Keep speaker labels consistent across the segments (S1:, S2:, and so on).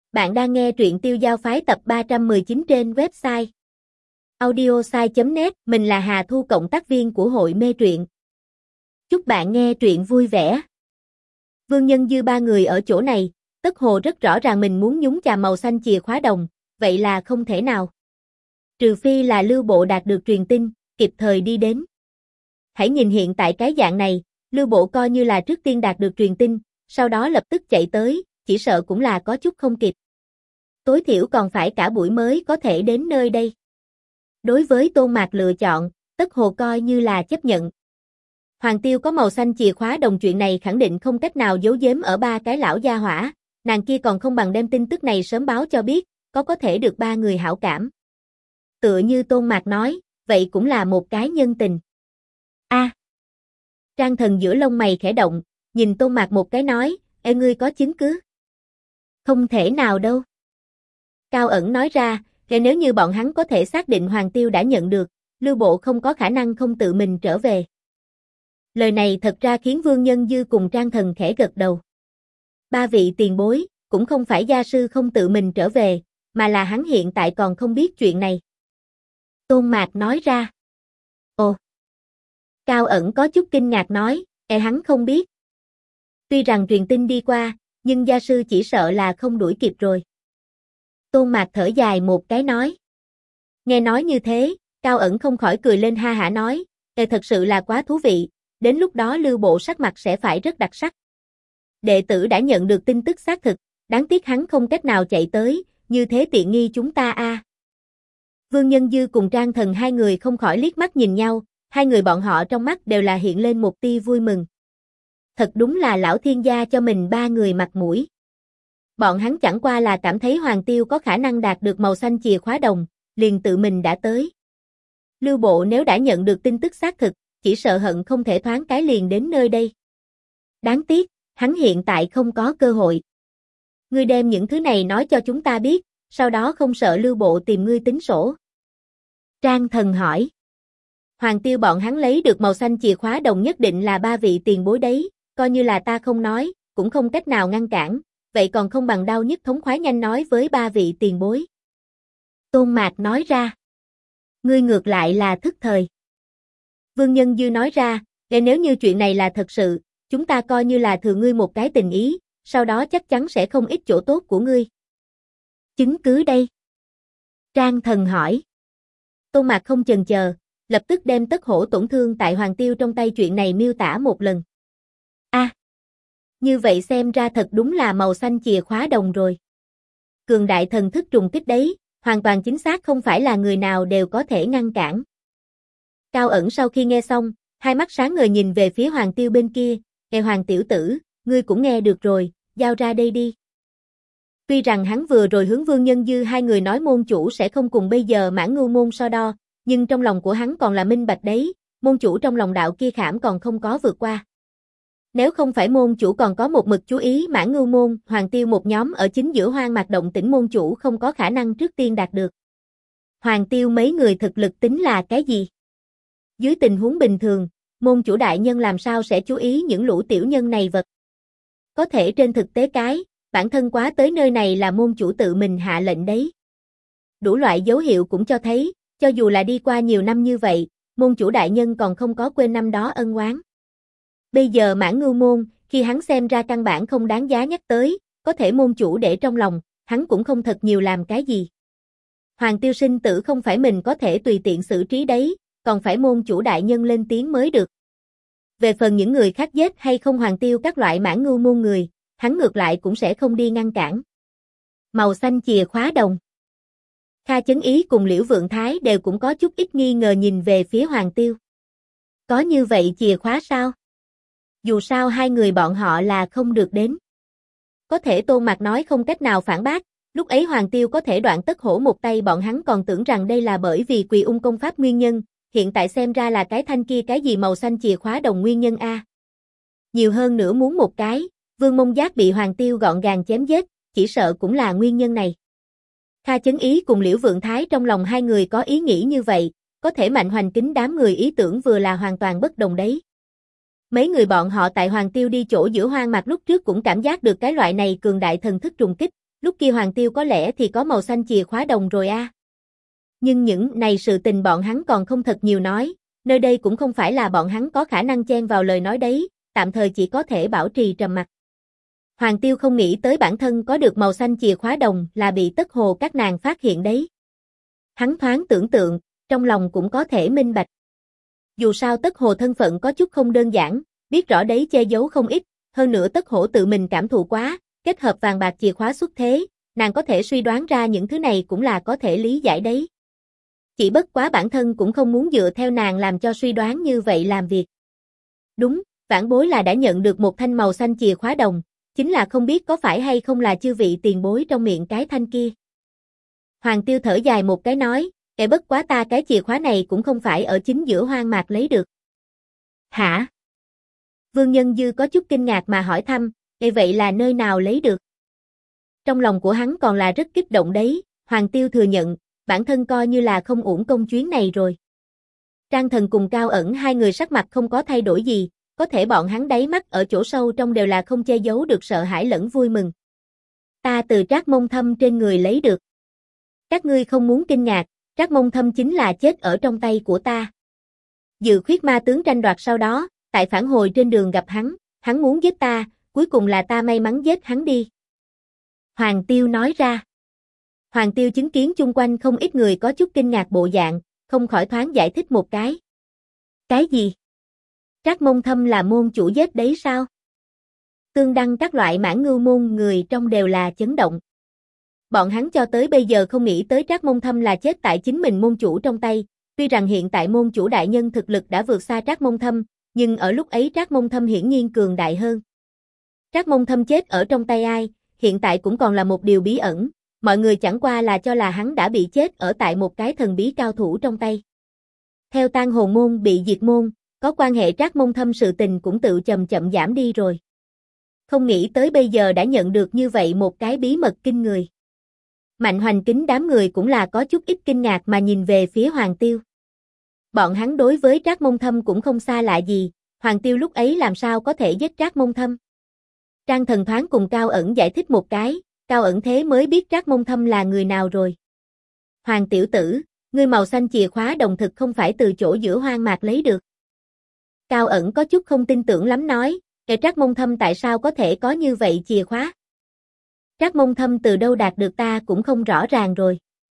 S1: Bạn đang nghe truyện Tiêu Giao Phái tập 319 trên website audiosai.net. Mình là Hà Thu, cộng tác viên của hội mê truyện. Chúc bạn nghe truyện vui vẻ. Vương Nhân Dư ba người ở chỗ này, Tất Hồ rất rõ ràng mình muốn nhúng chàm màu xanh chìa khóa đồng, vậy là không thể nào. Trừ phi là Lưu Bộ đạt được truyền tin, kịp thời đi đến. Hãy nhìn hiện tại cái dạng này, Lưu Bộ coi như là trước tiên đạt được truyền tin, sau đó lập tức chạy tới, chỉ sợ cũng là có chút không kịp. Tối thiểu còn phải cả buổi mới có thể đến nơi đây. Đối với Tôn Mạc lựa chọn, Tất Hồ coi như là chấp nhận. Hoàng Tiêu có màu xanh chìa khóa đồng, chuyện này khẳng định không cách nào giấu giếm ở ba cái lão gia hỏa, nàng kia còn không bằng đem tin tức này sớm báo cho biết, có thể được ba người hảo cảm. Tựa như Tôn Mạc nói, vậy cũng là một cái nhân tình. Trang Thần giữa lông mày khẽ động, nhìn Tôn Mạc một cái nói, ê, ngươi có chứng cứ? Không thể nào đâu. Cao Ẩn nói ra, nếu như bọn hắn có thể xác định Hoàng Tiêu đã nhận được, Lưu Bộ không có khả năng không tự mình trở về. Lời này thật ra khiến Vương Nhân Dư cùng Trang Thần khẽ gật đầu. Ba vị tiền bối, cũng không phải gia sư không tự mình trở về, mà là hắn hiện tại còn không biết chuyện này. Tôn Mạc nói ra. Ồ. Cao Ẩn có chút kinh ngạc nói, hắn không biết. Tuy rằng truyền tin đi qua, nhưng gia sư chỉ sợ là không đuổi kịp rồi. Tôn Mạc thở dài một cái nói. Nghe nói như thế, Cao Ẩn không khỏi cười lên ha hả nói, thật sự là quá thú vị, đến lúc đó Lưu Bộ sắc mặt sẽ phải rất đặc sắc. Đệ tử đã nhận được tin tức xác thực, đáng tiếc hắn không cách nào chạy tới, như thế tiện nghi chúng ta a. Vương Nhân Dư cùng Trang Thần hai người không khỏi liếc mắt nhìn nhau, hai người bọn họ trong mắt đều là hiện lên một tia vui mừng. Thật đúng là lão thiên gia cho mình ba người mặt mũi. Bọn hắn chẳng qua là cảm thấy Hoàng Tiêu có khả năng đạt được màu xanh chìa khóa đồng, liền tự mình đã tới. Lưu Bộ nếu đã nhận được tin tức xác thực, chỉ sợ hận không thể thoáng cái liền đến nơi đây. Đáng tiếc, hắn hiện tại không có cơ hội. Ngươi đem những thứ này nói cho chúng ta biết, sau đó không sợ Lưu Bộ tìm ngươi tính sổ. Trang Thần hỏi. Hoàng Tiêu bọn hắn lấy được màu xanh chìa khóa đồng nhất định là ba vị tiền bối đấy, coi như là ta không nói, cũng không cách nào ngăn cản, vậy còn không bằng đau nhất thống khoái nhanh nói với ba vị tiền bối. Tôn Mạc nói ra. Ngươi ngược lại là thức thời. Vương Nhân Dư nói ra, nếu như chuyện này là thật sự, chúng ta coi như là thừa ngươi một cái tình ý, sau đó chắc chắn sẽ không ít chỗ tốt của ngươi. Chứng cứ đây? Trang Thần hỏi. Tôn Mạc không chần chờ, lập tức đem Tất Hổ tổn thương tại Hoàng Tiêu trong tay chuyện này miêu tả một lần. Như vậy xem ra thật đúng là màu xanh chìa khóa đồng rồi. Cường đại thần thức trùng kích đấy, hoàn toàn chính xác không phải là người nào đều có thể ngăn cản. Cao Ẩn sau khi nghe xong, hai mắt sáng ngời nhìn về phía Hoàng Tiêu bên kia, Hoàng tiểu tử, ngươi cũng nghe được rồi, giao ra đây đi. Tuy rằng hắn vừa rồi hướng Vương Nhân Dư hai người nói môn chủ sẽ không cùng bây giờ Mãn Ngưu môn so đo, nhưng trong lòng của hắn còn là minh bạch đấy, môn chủ trong lòng đạo kia khảm còn không có vượt qua. Nếu không phải môn chủ còn có một mực chú ý Mãn Ngưu môn, Hoàng Tiêu một nhóm ở chính giữa hoang mạc động tĩnh môn chủ không có khả năng trước tiên đạt được. Hoàng Tiêu mấy người thực lực tính là cái gì? Dưới tình huống bình thường, môn chủ đại nhân làm sao sẽ chú ý những lũ tiểu nhân này vật? Có thể trên thực tế bản thân quá tới nơi này là môn chủ tự mình hạ lệnh đấy. Đủ loại dấu hiệu cũng cho thấy, cho dù là đi qua nhiều năm như vậy, môn chủ đại nhân còn không có quên năm đó ân oán. Bây giờ Mãn Ngưu môn, khi hắn xem ra căn bản không đáng giá nhắc tới, có thể môn chủ để trong lòng, hắn cũng không thật nhiều làm cái gì. Hoàng Tiêu sinh tử không phải mình có thể tùy tiện xử trí đấy, còn phải môn chủ đại nhân lên tiếng mới được. Về phần những người khác giết hay không Hoàng Tiêu các loại Mãn Ngưu môn người, hắn ngược lại cũng sẽ không đi ngăn cản. Màu xanh chìa khóa đồng. Kha Chấn Ý cùng Liễu Vượng Thái đều cũng có chút ít nghi ngờ nhìn về phía Hoàng Tiêu. Có như vậy chìa khóa sao? Dù sao hai người bọn họ là không được đến. Có thể Tôn Mạc nói không cách nào phản bác, lúc ấy Hoàng Tiêu có thể đoạn Tất Hổ một tay, bọn hắn còn tưởng rằng đây là bởi vì Quỳ Ung công pháp nguyên nhân, hiện tại xem ra là cái thanh kia cái gì màu xanh chìa khóa đồng nguyên nhân a. Nhiều hơn nữa muốn một cái, Vương Mông Giác bị Hoàng Tiêu gọn gàng chém giết, chỉ sợ cũng là nguyên nhân này. Kha Chấn Ý cùng Liễu Vượng Thái trong lòng hai người có ý nghĩ như vậy, có thể Mạnh Hoành Kính đám người ý tưởng vừa là hoàn toàn bất đồng đấy. Mấy người bọn họ tại Hoàng Tiêu đi chỗ giữa hoang mạc lúc trước cũng cảm giác được cái loại này cường đại thần thức trùng kích, lúc kia Hoàng Tiêu có lẽ thì có màu xanh chìa khóa đồng rồi a. Nhưng những này sự tình bọn hắn còn không thật nhiều nói, nơi đây cũng không phải là bọn hắn có khả năng chen vào lời nói đấy, tạm thời chỉ có thể bảo trì trầm mặc. Hoàng Tiêu không nghĩ tới bản thân có được màu xanh chìa khóa đồng là bị Tất Hồ các nàng phát hiện đấy. Hắn thoáng tưởng tượng, trong lòng cũng có thể minh bạch. Dù sao Tất Hồ thân phận có chút không đơn giản, biết rõ đấy che giấu không ít, hơn nữa Tất Hổ tự mình cảm thụ quá, kết hợp vàng bạc chìa khóa xuất thế, nàng có thể suy đoán ra những thứ này cũng là có thể lý giải đấy. Chỉ bất quá bản thân cũng không muốn dựa theo nàng làm cho suy đoán như vậy làm việc. Đúng, vãn bối là đã nhận được một thanh màu xanh chìa khóa đồng, chính là không biết có phải hay không là chư vị tiền bối trong miệng cái thanh kia. Hoàng Tiêu thở dài một cái nói, bất quá ta cái chìa khóa này cũng không phải ở chính giữa hoang mạc lấy được. Hả? Vương Nhân Dư có chút kinh ngạc mà hỏi thăm, vậy là nơi nào lấy được? Trong lòng của hắn còn là rất kích động đấy, Hoàng Tiêu thừa nhận, bản thân coi như là không uổng công chuyến này rồi. Trang Thần cùng Cao Ẩn hai người sắc mặt không có thay đổi gì, có thể bọn hắn đáy mắt ở chỗ sâu trong đều là không che giấu được sợ hãi lẫn vui mừng. Ta từ Trác Mông Thâm trên người lấy được. Các ngươi không muốn kinh ngạc, Trác Mông Thâm chính là chết ở trong tay của ta. Dự Khuyết Ma tướng tranh đoạt sau đó, tại phản hồi trên đường gặp hắn muốn giết ta, cuối cùng là ta may mắn giết hắn đi. Hoàng Tiêu nói ra. Hoàng Tiêu chứng kiến chung quanh không ít người có chút kinh ngạc bộ dạng, không khỏi thoáng giải thích một cái. Cái gì? Trác Mông Thâm là môn chủ giết đấy sao? Tương Đăng các loại mãn ngưu môn người trong đều là chấn động. Bọn hắn cho tới bây giờ không nghĩ tới Trác Mông Thâm là chết tại chính mình môn chủ trong tay, tuy rằng hiện tại môn chủ đại nhân thực lực đã vượt xa Trác Mông Thâm, nhưng ở lúc ấy Trác Mông Thâm hiển nhiên cường đại hơn. Trác Mông Thâm chết ở trong tay ai, hiện tại cũng còn là một điều bí ẩn, mọi người chẳng qua là cho là hắn đã bị chết ở tại một cái thần bí cao thủ trong tay. Theo Tang Hồn môn bị diệt môn, có quan hệ Trác Mông Thâm sự tình cũng tự chậm chậm giảm đi rồi. Không nghĩ tới bây giờ đã nhận được như vậy một cái bí mật kinh người. Mạnh Hoành Kính đám người cũng là có chút ít kinh ngạc mà nhìn về phía Hoàng Tiêu. Bọn hắn đối với Trác Mông Thâm cũng không xa lạ gì, Hoàng Tiêu lúc ấy làm sao có thể giết Trác Mông Thâm. Trang Thần thoáng cùng Cao Ẩn giải thích một cái, Cao Ẩn thế mới biết Trác Mông Thâm là người nào rồi. Hoàng tiểu tử, ngươi màu xanh chìa khóa đồng thực không phải từ chỗ giữa hoang mạc lấy được. Cao Ẩn có chút không tin tưởng lắm nói, Trác Mông Thâm tại sao có thể có như vậy chìa khóa? Trác Mông Thâm từ đâu đạt được ta cũng không rõ ràng rồi.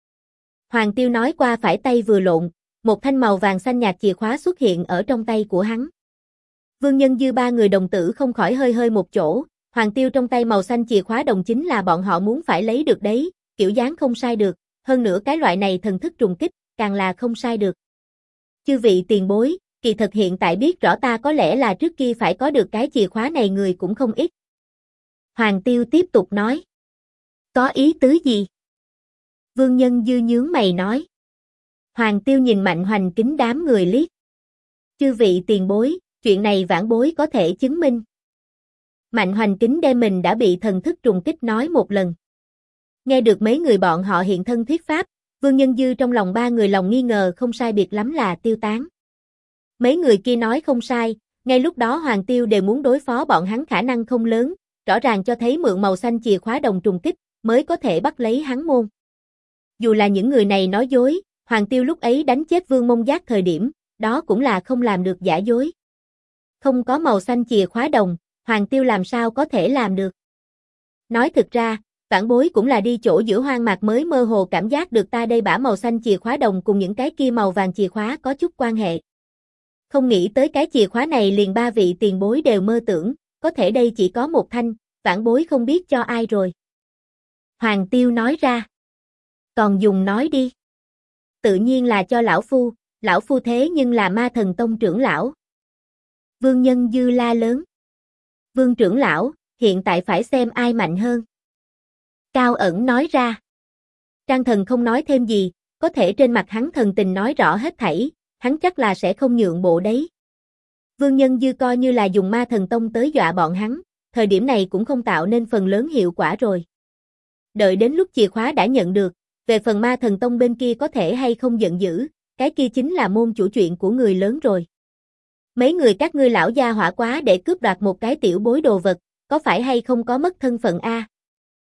S1: Hoàng Tiêu nói qua phải tay vừa lộn, một thanh màu vàng xanh nhạt chìa khóa xuất hiện ở trong tay của hắn. Vương Nhân Dư ba người đồng tử không khỏi hơi hơi một chỗ, Hoàng Tiêu trong tay màu xanh chìa khóa đồng chính là bọn họ muốn phải lấy được đấy, kiểu dáng không sai được, hơn nữa cái loại này thần thức trùng kích, càng là không sai được. Chư vị tiền bối, kỳ thật hiện tại biết rõ ta có lẽ là trước kia phải có được cái chìa khóa này người cũng không ít. Hoàng Tiêu tiếp tục nói. Có ý tứ gì? Vương Nhân Dư nhướng mày nói. Hoàng Tiêu nhìn Mạnh Hoành Kính đám người liếc. Chư vị tiền bối, chuyện này vãn bối có thể chứng minh. Mạnh Hoành Kính đem mình đã bị thần thức trùng kích nói một lần. Nghe được mấy người bọn họ hiện thân thuyết pháp, Vương Nhân Dư trong lòng ba người lòng nghi ngờ không sai biệt lắm là tiêu tán. Mấy người kia nói không sai, ngay lúc đó Hoàng Tiêu đều muốn đối phó bọn hắn khả năng không lớn, rõ ràng cho thấy mượn màu xanh chìa khóa đồng trùng kích, mới có thể bắt lấy hắn môn. Dù là những người này nói dối, Hoàng Tiêu lúc ấy đánh chết Vương Mông Giác thời điểm, đó cũng là không làm được giả dối. Không có màu xanh chìa khóa đồng, Hoàng Tiêu làm sao có thể làm được. Nói thực ra, vãn bối cũng là đi chỗ giữa hoang mạc mới mơ hồ cảm giác được ta đây bả màu xanh chìa khóa đồng cùng những cái kia màu vàng chìa khóa có chút quan hệ. Không nghĩ tới cái chìa khóa này liền ba vị tiền bối đều mơ tưởng, có thể đây chỉ có một thanh, vãn bối không biết cho ai rồi. Hoàng Tiêu nói ra. Còn dùng nói đi. Tự nhiên là cho lão phu thế nhưng là Ma Thần Tông trưởng lão. Vương Nhân Dư la lớn. Vương trưởng lão, hiện tại phải xem ai mạnh hơn. Cao Ẩn nói ra. Trang Thần không nói thêm gì, có thể trên mặt hắn thần tình nói rõ hết thảy, hắn chắc là sẽ không nhượng bộ đấy. Vương Nhân Dư coi như là dùng Ma Thần Tông tới dọa bọn hắn, thời điểm này cũng không tạo nên phần lớn hiệu quả rồi. Đợi đến lúc chìa khóa đã nhận được, về phần Ma Thần Tông bên kia có thể hay không giận dữ, cái kia chính là môn chủ chuyện của người lớn rồi. Mấy người các ngươi lão gia hỏa quá để cướp đoạt một cái tiểu bối đồ vật, có phải hay không có mất thân phận a?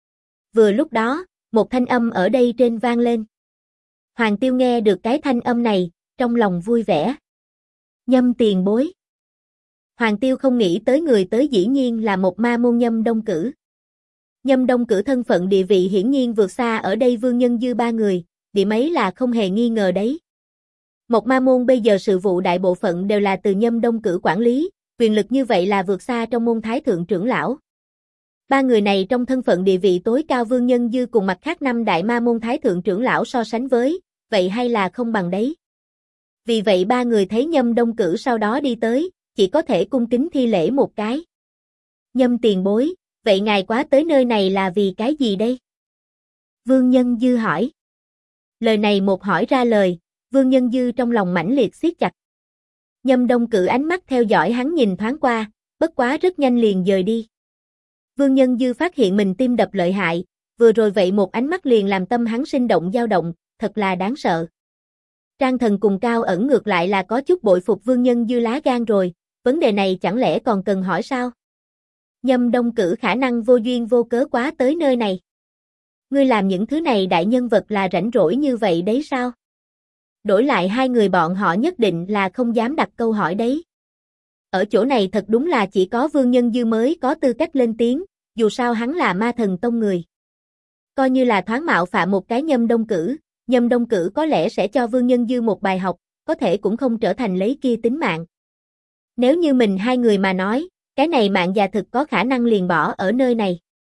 S1: Vừa lúc đó, một thanh âm ở đây trên vang lên. Hoàng Tiêu nghe được cái thanh âm này, trong lòng vui vẻ. Nhâm tiền bối. Hoàng Tiêu không nghĩ tới người tới dĩ nhiên là một ma môn Nhâm Đông Cử. Nhâm Đông Cử thân phận địa vị hiển nhiên vượt xa ở đây Vương Nhân Dư ba người, điểm ấy là không hề nghi ngờ đấy. Một ma môn bây giờ sự vụ đại bộ phận đều là từ Nhâm Đông Cử quản lý, quyền lực như vậy là vượt xa trong môn Thái Thượng trưởng lão. Ba người này trong thân phận địa vị tối cao Vương Nhân Dư cùng mặt khác năm đại ma môn Thái Thượng trưởng lão so sánh với, vậy hay là không bằng đấy. Vì vậy ba người thấy Nhâm Đông Cử sau đó đi tới, chỉ có thể cung kính thi lễ một cái. Nhâm tiền bối, vậy ngài quá tới nơi này là vì cái gì đây? Vương Nhân Dư hỏi. Lời này một hỏi ra lời, Vương Nhân Dư trong lòng mãnh liệt siết chặt. Nhâm Đông Cử ánh mắt theo dõi hắn nhìn thoáng qua, bất quá rất nhanh liền dời đi. Vương Nhân Dư phát hiện mình tim đập lợi hại, vừa rồi vậy một ánh mắt liền làm tâm hắn sinh động dao động, thật là đáng sợ. Trang Thần cùng Cao Ẩn ngược lại là có chút bội phục Vương Nhân Dư lá gan rồi, vấn đề này chẳng lẽ còn cần hỏi sao? Nhâm Đông Cử khả năng vô duyên vô cớ quá tới nơi này. Ngươi làm những thứ này đại nhân vật là rảnh rỗi như vậy đấy sao? Đổi lại hai người bọn họ nhất định là không dám đặt câu hỏi đấy. Ở chỗ này thật đúng là chỉ có Vương Nhân Dư mới có tư cách lên tiếng, dù sao hắn là ma thần tông người. Coi như là thoáng mạo phạm một cái Nhâm Đông Cử có lẽ sẽ cho Vương Nhân Dư một bài học, có thể cũng không trở thành lấy kia tính mạng. Nếu như mình hai người mà nói, cái này mạng già thực có khả năng liền bỏ ở nơi này.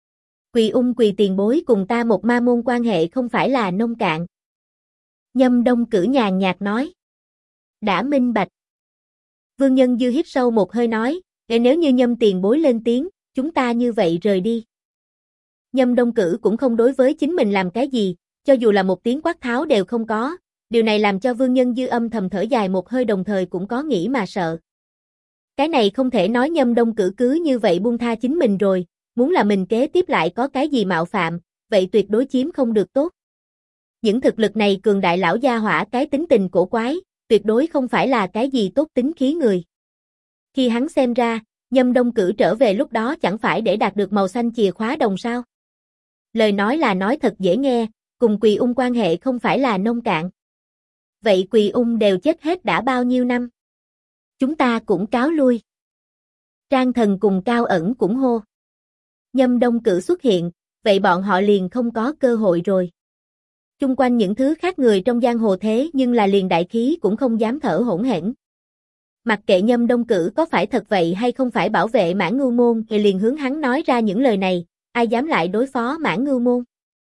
S1: Quỳ tiền bối cùng ta một ma môn quan hệ không phải là nông cạn. Nhâm Đông Cử nhàn nhạt nói. Đã minh bạch. Vương Nhân Dư hít sâu một hơi nói, nếu như Nhâm tiền bối lên tiếng, chúng ta như vậy rời đi. Nhâm Đông Cử cũng không đối với chính mình làm cái gì, cho dù là một tiếng quát tháo đều không có, điều này làm cho Vương Nhân Dư âm thầm thở dài một hơi đồng thời cũng có nghĩ mà sợ. Cái này không thể nói Nhâm Đông Cử cứ như vậy buông tha chính mình rồi, muốn là mình kế tiếp lại có cái gì mạo phạm, vậy tuyệt đối chiếm không được tốt. Những thực lực này cường đại lão gia hỏa cái tính tình cổ quái, tuyệt đối không phải là cái gì tốt tính khí người. Khi hắn xem ra, Nhâm Đông Cử trở về lúc đó chẳng phải để đạt được màu xanh chìa khóa đồng sao. Lời nói là nói thật dễ nghe, cùng Quỳ Ung quan hệ không phải là nông cạn. Vậy Quỳ Ung đều chết hết đã bao nhiêu năm? Chúng ta cũng cáo lui. Trang Thần cùng Cao Ẩn cũng hô. Nhâm Đông Cử xuất hiện, vậy bọn họ liền không có cơ hội rồi. Chung quanh những thứ khác người trong giang hồ thế nhưng là liền đại khí cũng không dám thở hổn hển. Mặc kệ Nhâm Đông Cử có phải thật vậy hay không phải bảo vệ Mãn Ngưu Môn thì liền hướng hắn nói ra những lời này, ai dám lại đối phó Mãn Ngưu Môn.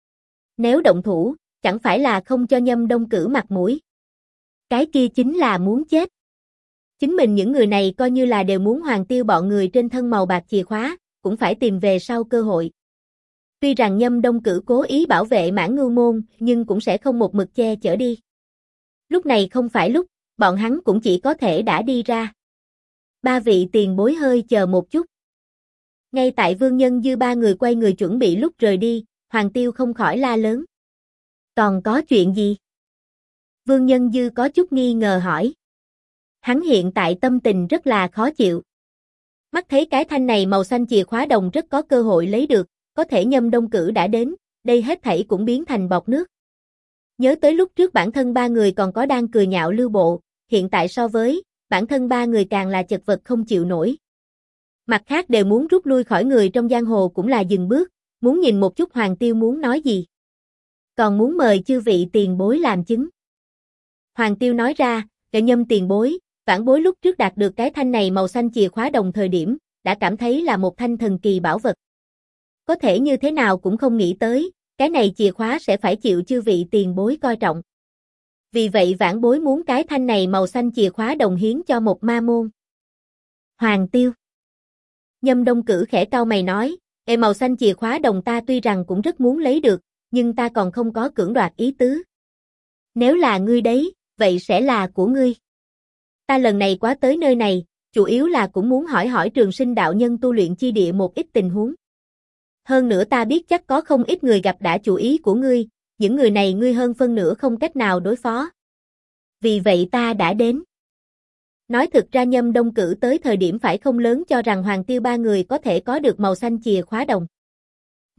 S1: Nếu động thủ, chẳng phải là không cho Nhâm Đông Cử mặt mũi. Cái kia chính là muốn chết. Chính mình những người này coi như là đều muốn Hoàng Tiêu bọn người trên thân màu bạc chìa khóa, cũng phải tìm về sau cơ hội. Tuy rằng Nhâm Đông Cử cố ý bảo vệ Mãn Ngưu Môn, nhưng cũng sẽ không một mực che chở đi. Lúc này không phải lúc, bọn hắn cũng chỉ có thể đã đi ra. Ba vị tiền bối hơi chờ một chút. Ngay tại Vương Nhân Dư ba người quay người chuẩn bị lúc rời đi, Hoàng Tiêu không khỏi la lớn. Còn có chuyện gì? Vương Nhân Dư có chút nghi ngờ hỏi. Hắn hiện tại tâm tình rất là khó chịu. Mắt thấy cái thanh này màu xanh chìa khóa đồng rất có cơ hội lấy được, có thể Nhâm Đông Cử đã đến, đây hết thảy cũng biến thành bọt nước. Nhớ tới lúc trước bản thân ba người còn có đang cười nhạo lưu bộ, hiện tại so với, bản thân ba người càng là chật vật không chịu nổi. Mặt khác đều muốn rút lui khỏi người trong giang hồ cũng là dừng bước, muốn nhìn một chút Hoàng Tiêu muốn nói gì. Còn muốn mời chư vị tiền bối làm chứng. Hoàng Tiêu nói ra, Nhâm tiền bối, vãn bối lúc trước đạt được cái thanh này màu xanh chìa khóa đồng thời điểm, đã cảm thấy là một thanh thần kỳ bảo vật. Có thể như thế nào cũng không nghĩ tới, cái này chìa khóa sẽ phải chịu chư vị tiền bối coi trọng. Vì vậy vãn bối muốn cái thanh này màu xanh chìa khóa đồng hiến cho một ma môn. Hoàng Tiêu. Nhâm Đông Cử khẽ cau mày nói, màu xanh chìa khóa đồng ta tuy rằng cũng rất muốn lấy được, nhưng ta còn không có cưỡng đoạt ý tứ. Nếu là ngươi đấy, vậy sẽ là của ngươi. Ta lần này quá tới nơi này, chủ yếu là cũng muốn hỏi hỏi Trường Sinh đạo nhân tu luyện chi địa một ít tình huống. Hơn nữa ta biết chắc có không ít người gặp đã chủ ý của ngươi, những người này ngươi hơn phân nửa không cách nào đối phó. Vì vậy ta đã đến. Nói thực ra Nhâm Đông Cử tới thời điểm phải không lớn cho rằng Hoàng Tiêu ba người có thể có được màu xanh chìa khóa đồng.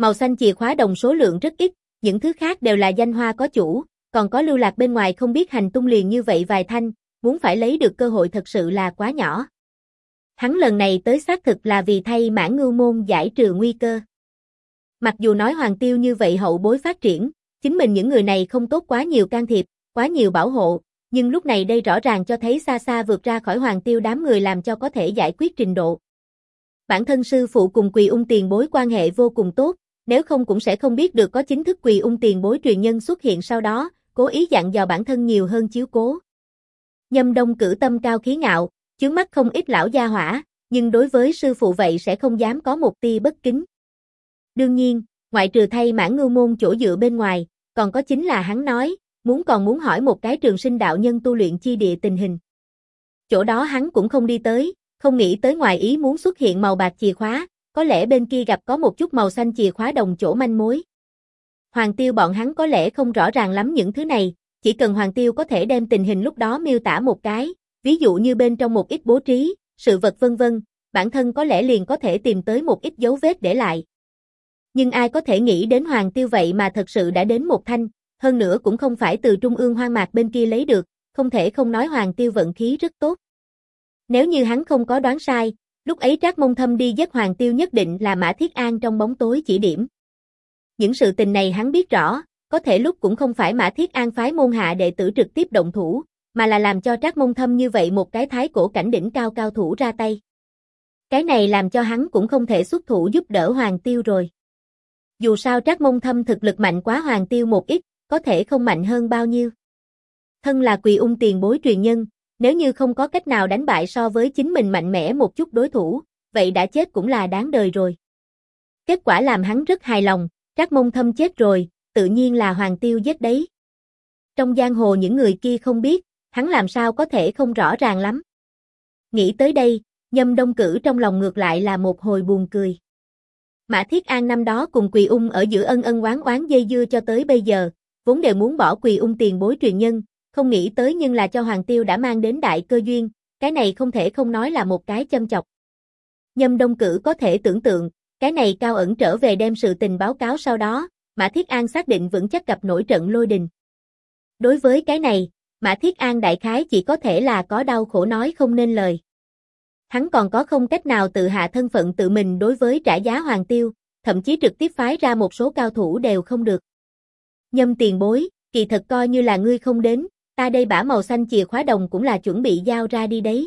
S1: Màu xanh chìa khóa đồng số lượng rất ít, những thứ khác đều là danh hoa có chủ, còn có lưu lạc bên ngoài không biết hành tung liền như vậy vài thanh, muốn phải lấy được cơ hội thật sự là quá nhỏ. Hắn lần này tới xác thực là vì thay Mãn Ngưu môn giải trừ nguy cơ. Mặc dù nói Hoàng Tiêu như vậy hậu bối phát triển, chính mình những người này không tốt quá nhiều can thiệp, quá nhiều bảo hộ, nhưng lúc này đây rõ ràng cho thấy xa xa vượt ra khỏi Hoàng Tiêu đám người làm cho có thể giải quyết trình độ. Bản thân sư phụ cùng Quỳ Ung tiền bối quan hệ vô cùng tốt, nếu không cũng sẽ không biết được có chính thức Quỳ Ung tiền bối truyền nhân xuất hiện sau đó, cố ý dặn dò bản thân nhiều hơn chiếu cố. Nhâm Đông Cử tâm cao khí ngạo, chướng mắt không ít lão gia hỏa, nhưng đối với sư phụ vậy sẽ không dám có một tia bất kính. Đương nhiên, ngoại trừ thay Mãn Ngưu môn chỗ dựa bên ngoài, còn có chính là hắn nói, muốn hỏi một cái Trường Sinh đạo nhân tu luyện chi địa tình hình. Chỗ đó hắn cũng không đi tới, không nghĩ tới ngoài ý muốn xuất hiện màu bạc chìa khóa, có lẽ bên kia gặp có một chút màu xanh chìa khóa đồng chỗ manh mối. Hoàng Tiêu bọn hắn có lẽ không rõ ràng lắm những thứ này, chỉ cần Hoàng Tiêu có thể đem tình hình lúc đó miêu tả một cái, ví dụ như bên trong một ít bố trí, sự vật vân vân, bản thân có lẽ liền có thể tìm tới một ít dấu vết để lại. Nhưng ai có thể nghĩ đến Hoàng Tiêu vậy mà thật sự đã đến một thanh, hơn nữa cũng không phải từ Trung ương hoang mạc bên kia lấy được, không thể không nói Hoàng Tiêu vận khí rất tốt. Nếu như hắn không có đoán sai, lúc ấy Trác Mông Thâm đi giết Hoàng Tiêu nhất định là Mã Thiết An trong bóng tối chỉ điểm. Những sự tình này hắn biết rõ, có thể lúc cũng không phải Mã Thiết An phái môn hạ đệ tử trực tiếp động thủ, mà là làm cho Trác Mông Thâm như vậy một cái thái cổ cảnh đỉnh cao cao thủ ra tay. Cái này làm cho hắn cũng không thể xuất thủ giúp đỡ Hoàng Tiêu rồi. Dù sao Trác Mông Thâm thực lực mạnh quá Hoàng Tiêu một ít, có thể không mạnh hơn bao nhiêu. Thân là Quỳ Ung tiền bối truyền nhân, nếu như không có cách nào đánh bại so với chính mình mạnh mẽ một chút đối thủ, vậy đã chết cũng là đáng đời rồi. Kết quả làm hắn rất hài lòng, Trác Mông Thâm chết rồi, tự nhiên là Hoàng Tiêu giết đấy. Trong giang hồ những người kia không biết, hắn làm sao có thể không rõ ràng lắm. Nghĩ tới đây, Nhâm Đông Cử trong lòng ngược lại là một hồi buồn cười. Mã Thiết An năm đó cùng Quỳ Ung ở giữa ân ân oán oán dây dưa cho tới bây giờ, vốn đều muốn bỏ Quỳ Ung tiền bối truyền nhân, không nghĩ tới nhưng là cho Hoàng Tiêu đã mang đến đại cơ duyên, cái này không thể không nói là một cái châm chọc. Nhâm Đông Cử có thể tưởng tượng, cái này Cao Ẩn trở về đem sự tình báo cáo sau đó, Mã Thiết An xác định vững chắc gặp nổi trận lôi đình. Đối với cái này, Mã Thiết An đại khái chỉ có thể là có đau khổ nói không nên lời. Hắn còn có không cách nào tự hạ thân phận tự mình đối với trả giá Hoàng Tiêu, thậm chí trực tiếp phái ra một số cao thủ đều không được. Nhâm tiền bối, kỳ thật coi như là ngươi không đến, ta đây bả màu xanh chìa khóa đồng cũng là chuẩn bị giao ra đi đấy.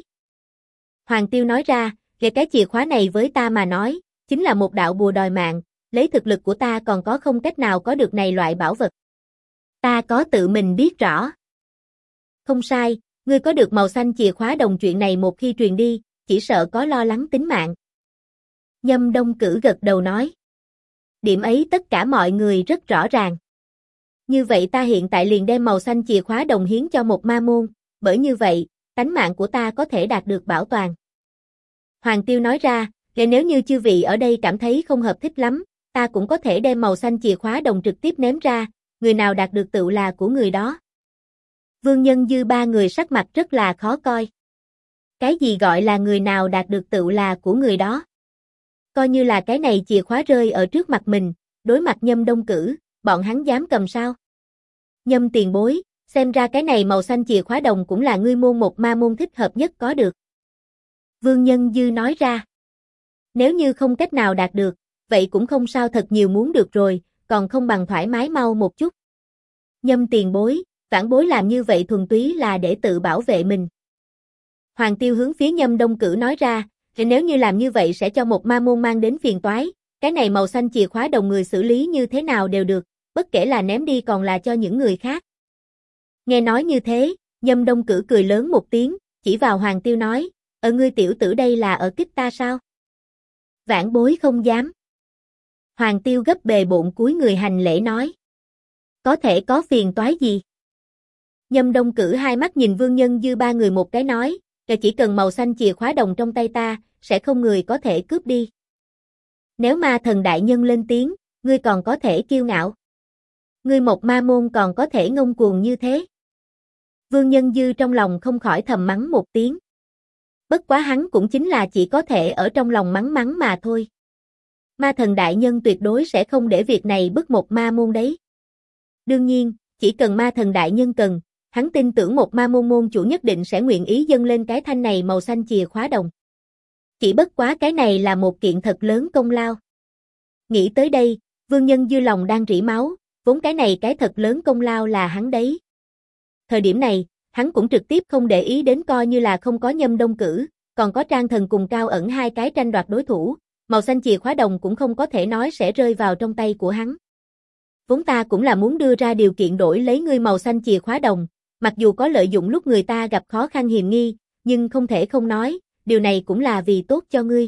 S1: Hoàng Tiêu nói ra, cái chìa khóa này với ta mà nói, chính là một đạo bùa đòi mạng, lấy thực lực của ta còn có không cách nào có được này loại bảo vật. Ta có tự mình biết rõ. Không sai, ngươi có được màu xanh chìa khóa đồng chuyện này một khi truyền đi, chỉ sợ có lo lắng tính mạng. Nhâm Đông Cử gật đầu nói. Điểm ấy tất cả mọi người rất rõ ràng. Như vậy ta hiện tại liền đem màu xanh chìa khóa đồng hiến cho một ma môn, bởi như vậy, tánh mạng của ta có thể đạt được bảo toàn. Hoàng Tiêu nói ra, nếu như chư vị ở đây cảm thấy không hợp thích lắm, ta cũng có thể đem màu xanh chìa khóa đồng trực tiếp ném ra, người nào đạt được tựu là của người đó. Vương Nhân Dư ba người sắc mặt rất là khó coi. Cái gì gọi là người nào đạt được tựu là của người đó? Coi như là cái này chìa khóa rơi ở trước mặt mình, đối mặt Nhâm Đông Cử, bọn hắn dám cầm sao? Nhâm tiền bối, xem ra cái này màu xanh chìa khóa đồng cũng là ngươi môn một ma môn thích hợp nhất có được. Vương Nhân Dư nói ra. Nếu như không cách nào đạt được, vậy cũng không sao thật nhiều muốn được rồi, còn không bằng thoải mái mau một chút. Nhâm tiền bối, vãn bối làm như vậy thuần túy là để tự bảo vệ mình. Hoàng Tiêu hướng phía Nhâm Đông Cử nói ra, nếu như làm như vậy sẽ cho một ma môn mang đến phiền toái, cái này màu xanh chìa khóa đồng người xử lý như thế nào đều được, bất kể là ném đi còn là cho những người khác. Nghe nói như thế, Nhâm Đông Cử cười lớn một tiếng, chỉ vào Hoàng Tiêu nói, ngươi tiểu tử đây là ở kích ta sao? Vãn bối không dám. Hoàng Tiêu gấp bề bộn cúi người hành lễ nói. Có thể có phiền toái gì? Nhâm Đông Cử hai mắt nhìn Vương Nhân Dư ba người một cái nói, chỉ cần màu xanh chìa khóa đồng trong tay ta, sẽ không người có thể cướp đi. Nếu ma thần đại nhân lên tiếng, ngươi còn có thể kiêu ngạo. Ngươi một ma môn còn có thể ngông cuồng như thế. Vương Nhân Dư trong lòng không khỏi thầm mắng một tiếng. Bất quá hắn cũng chính là chỉ có thể ở trong lòng mắng mắng mà thôi. Ma thần đại nhân tuyệt đối sẽ không để việc này bức một ma môn đấy. Đương nhiên, chỉ cần ma thần đại nhân cần, hắn tin tưởng một ma môn môn chủ nhất định sẽ nguyện ý dâng lên cái thanh này màu xanh chìa khóa đồng. Chỉ bất quá cái này là một kiện thật lớn công lao. Nghĩ tới đây, Vương Nhân Dư lòng đang rỉ máu, vốn cái này cái thật lớn công lao là hắn đấy. Thời điểm này, hắn cũng trực tiếp không để ý đến coi như là không có Nhâm Đông Cử, còn có Trang Thần cùng Cao Ẩn hai cái tranh đoạt đối thủ, màu xanh chìa khóa đồng cũng không có thể nói sẽ rơi vào trong tay của hắn. Vốn ta cũng là muốn đưa ra điều kiện đổi lấy ngươi màu xanh chìa khóa đồng, mặc dù có lợi dụng lúc người ta gặp khó khăn hiềm nghi, nhưng không thể không nói, điều này cũng là vì tốt cho ngươi.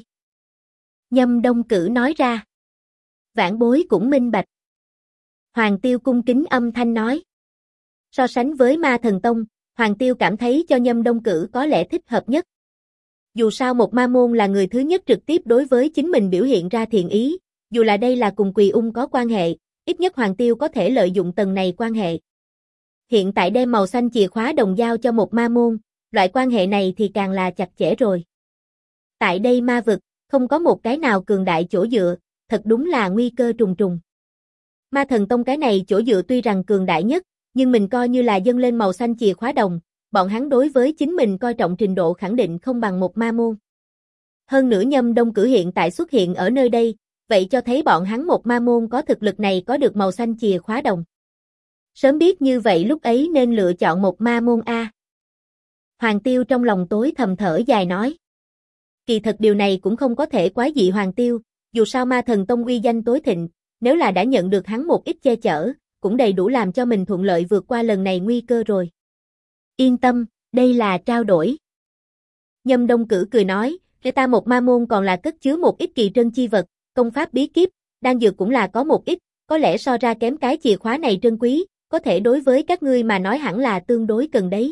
S1: Nhâm Đông Cử nói ra. Vãn Bối cũng minh bạch. Hoàng Tiêu cung kính âm thanh nói. So sánh với Ma Thần Tông, Hoàng Tiêu cảm thấy cho Nhâm Đông Cử có lẽ thích hợp nhất. Dù sao một ma môn là người thứ nhất trực tiếp đối với chính mình biểu hiện ra thiện ý, dù là đây là cùng Quỳ Ung có quan hệ, ít nhất Hoàng Tiêu có thể lợi dụng tầng này quan hệ. Hiện tại đem màu xanh chìa khóa đồng giao cho một ma môn, loại quan hệ này thì càng là chặt chẽ rồi. Tại đây ma vực, không có một cái nào cường đại chỗ dựa, thật đúng là nguy cơ trùng trùng. Ma Thần Tông cái này chỗ dựa tuy rằng cường đại nhất, nhưng mình coi như là dâng lên màu xanh chìa khóa đồng, bọn hắn đối với chính mình coi trọng trình độ khẳng định không bằng một ma môn. Hơn nữa Nhâm Đông Cử hiện tại xuất hiện ở nơi đây, vậy cho thấy bọn hắn một ma môn có thực lực này có được màu xanh chìa khóa đồng. Sớm biết như vậy lúc ấy nên lựa chọn một ma môn A. Hoàng Tiêu trong lòng tối thầm thở dài nói. Kỳ thật điều này cũng không có thể quái dị Hoàng Tiêu, dù sao Ma Thần Tông uy danh tối thịnh, nếu là đã nhận được hắn một ít che chở, cũng đầy đủ làm cho mình thuận lợi vượt qua lần này nguy cơ rồi. Yên tâm, đây là trao đổi. Nhâm Đông Cử cười nói, để ta một ma môn còn là cất chứa một ít kỳ trân chi vật, công pháp bí kíp, đan dược cũng là có một ít, có lẽ so ra kém cái chìa khóa này trân quý, có thể đối với các ngươi mà nói hẳn là tương đối cần đấy.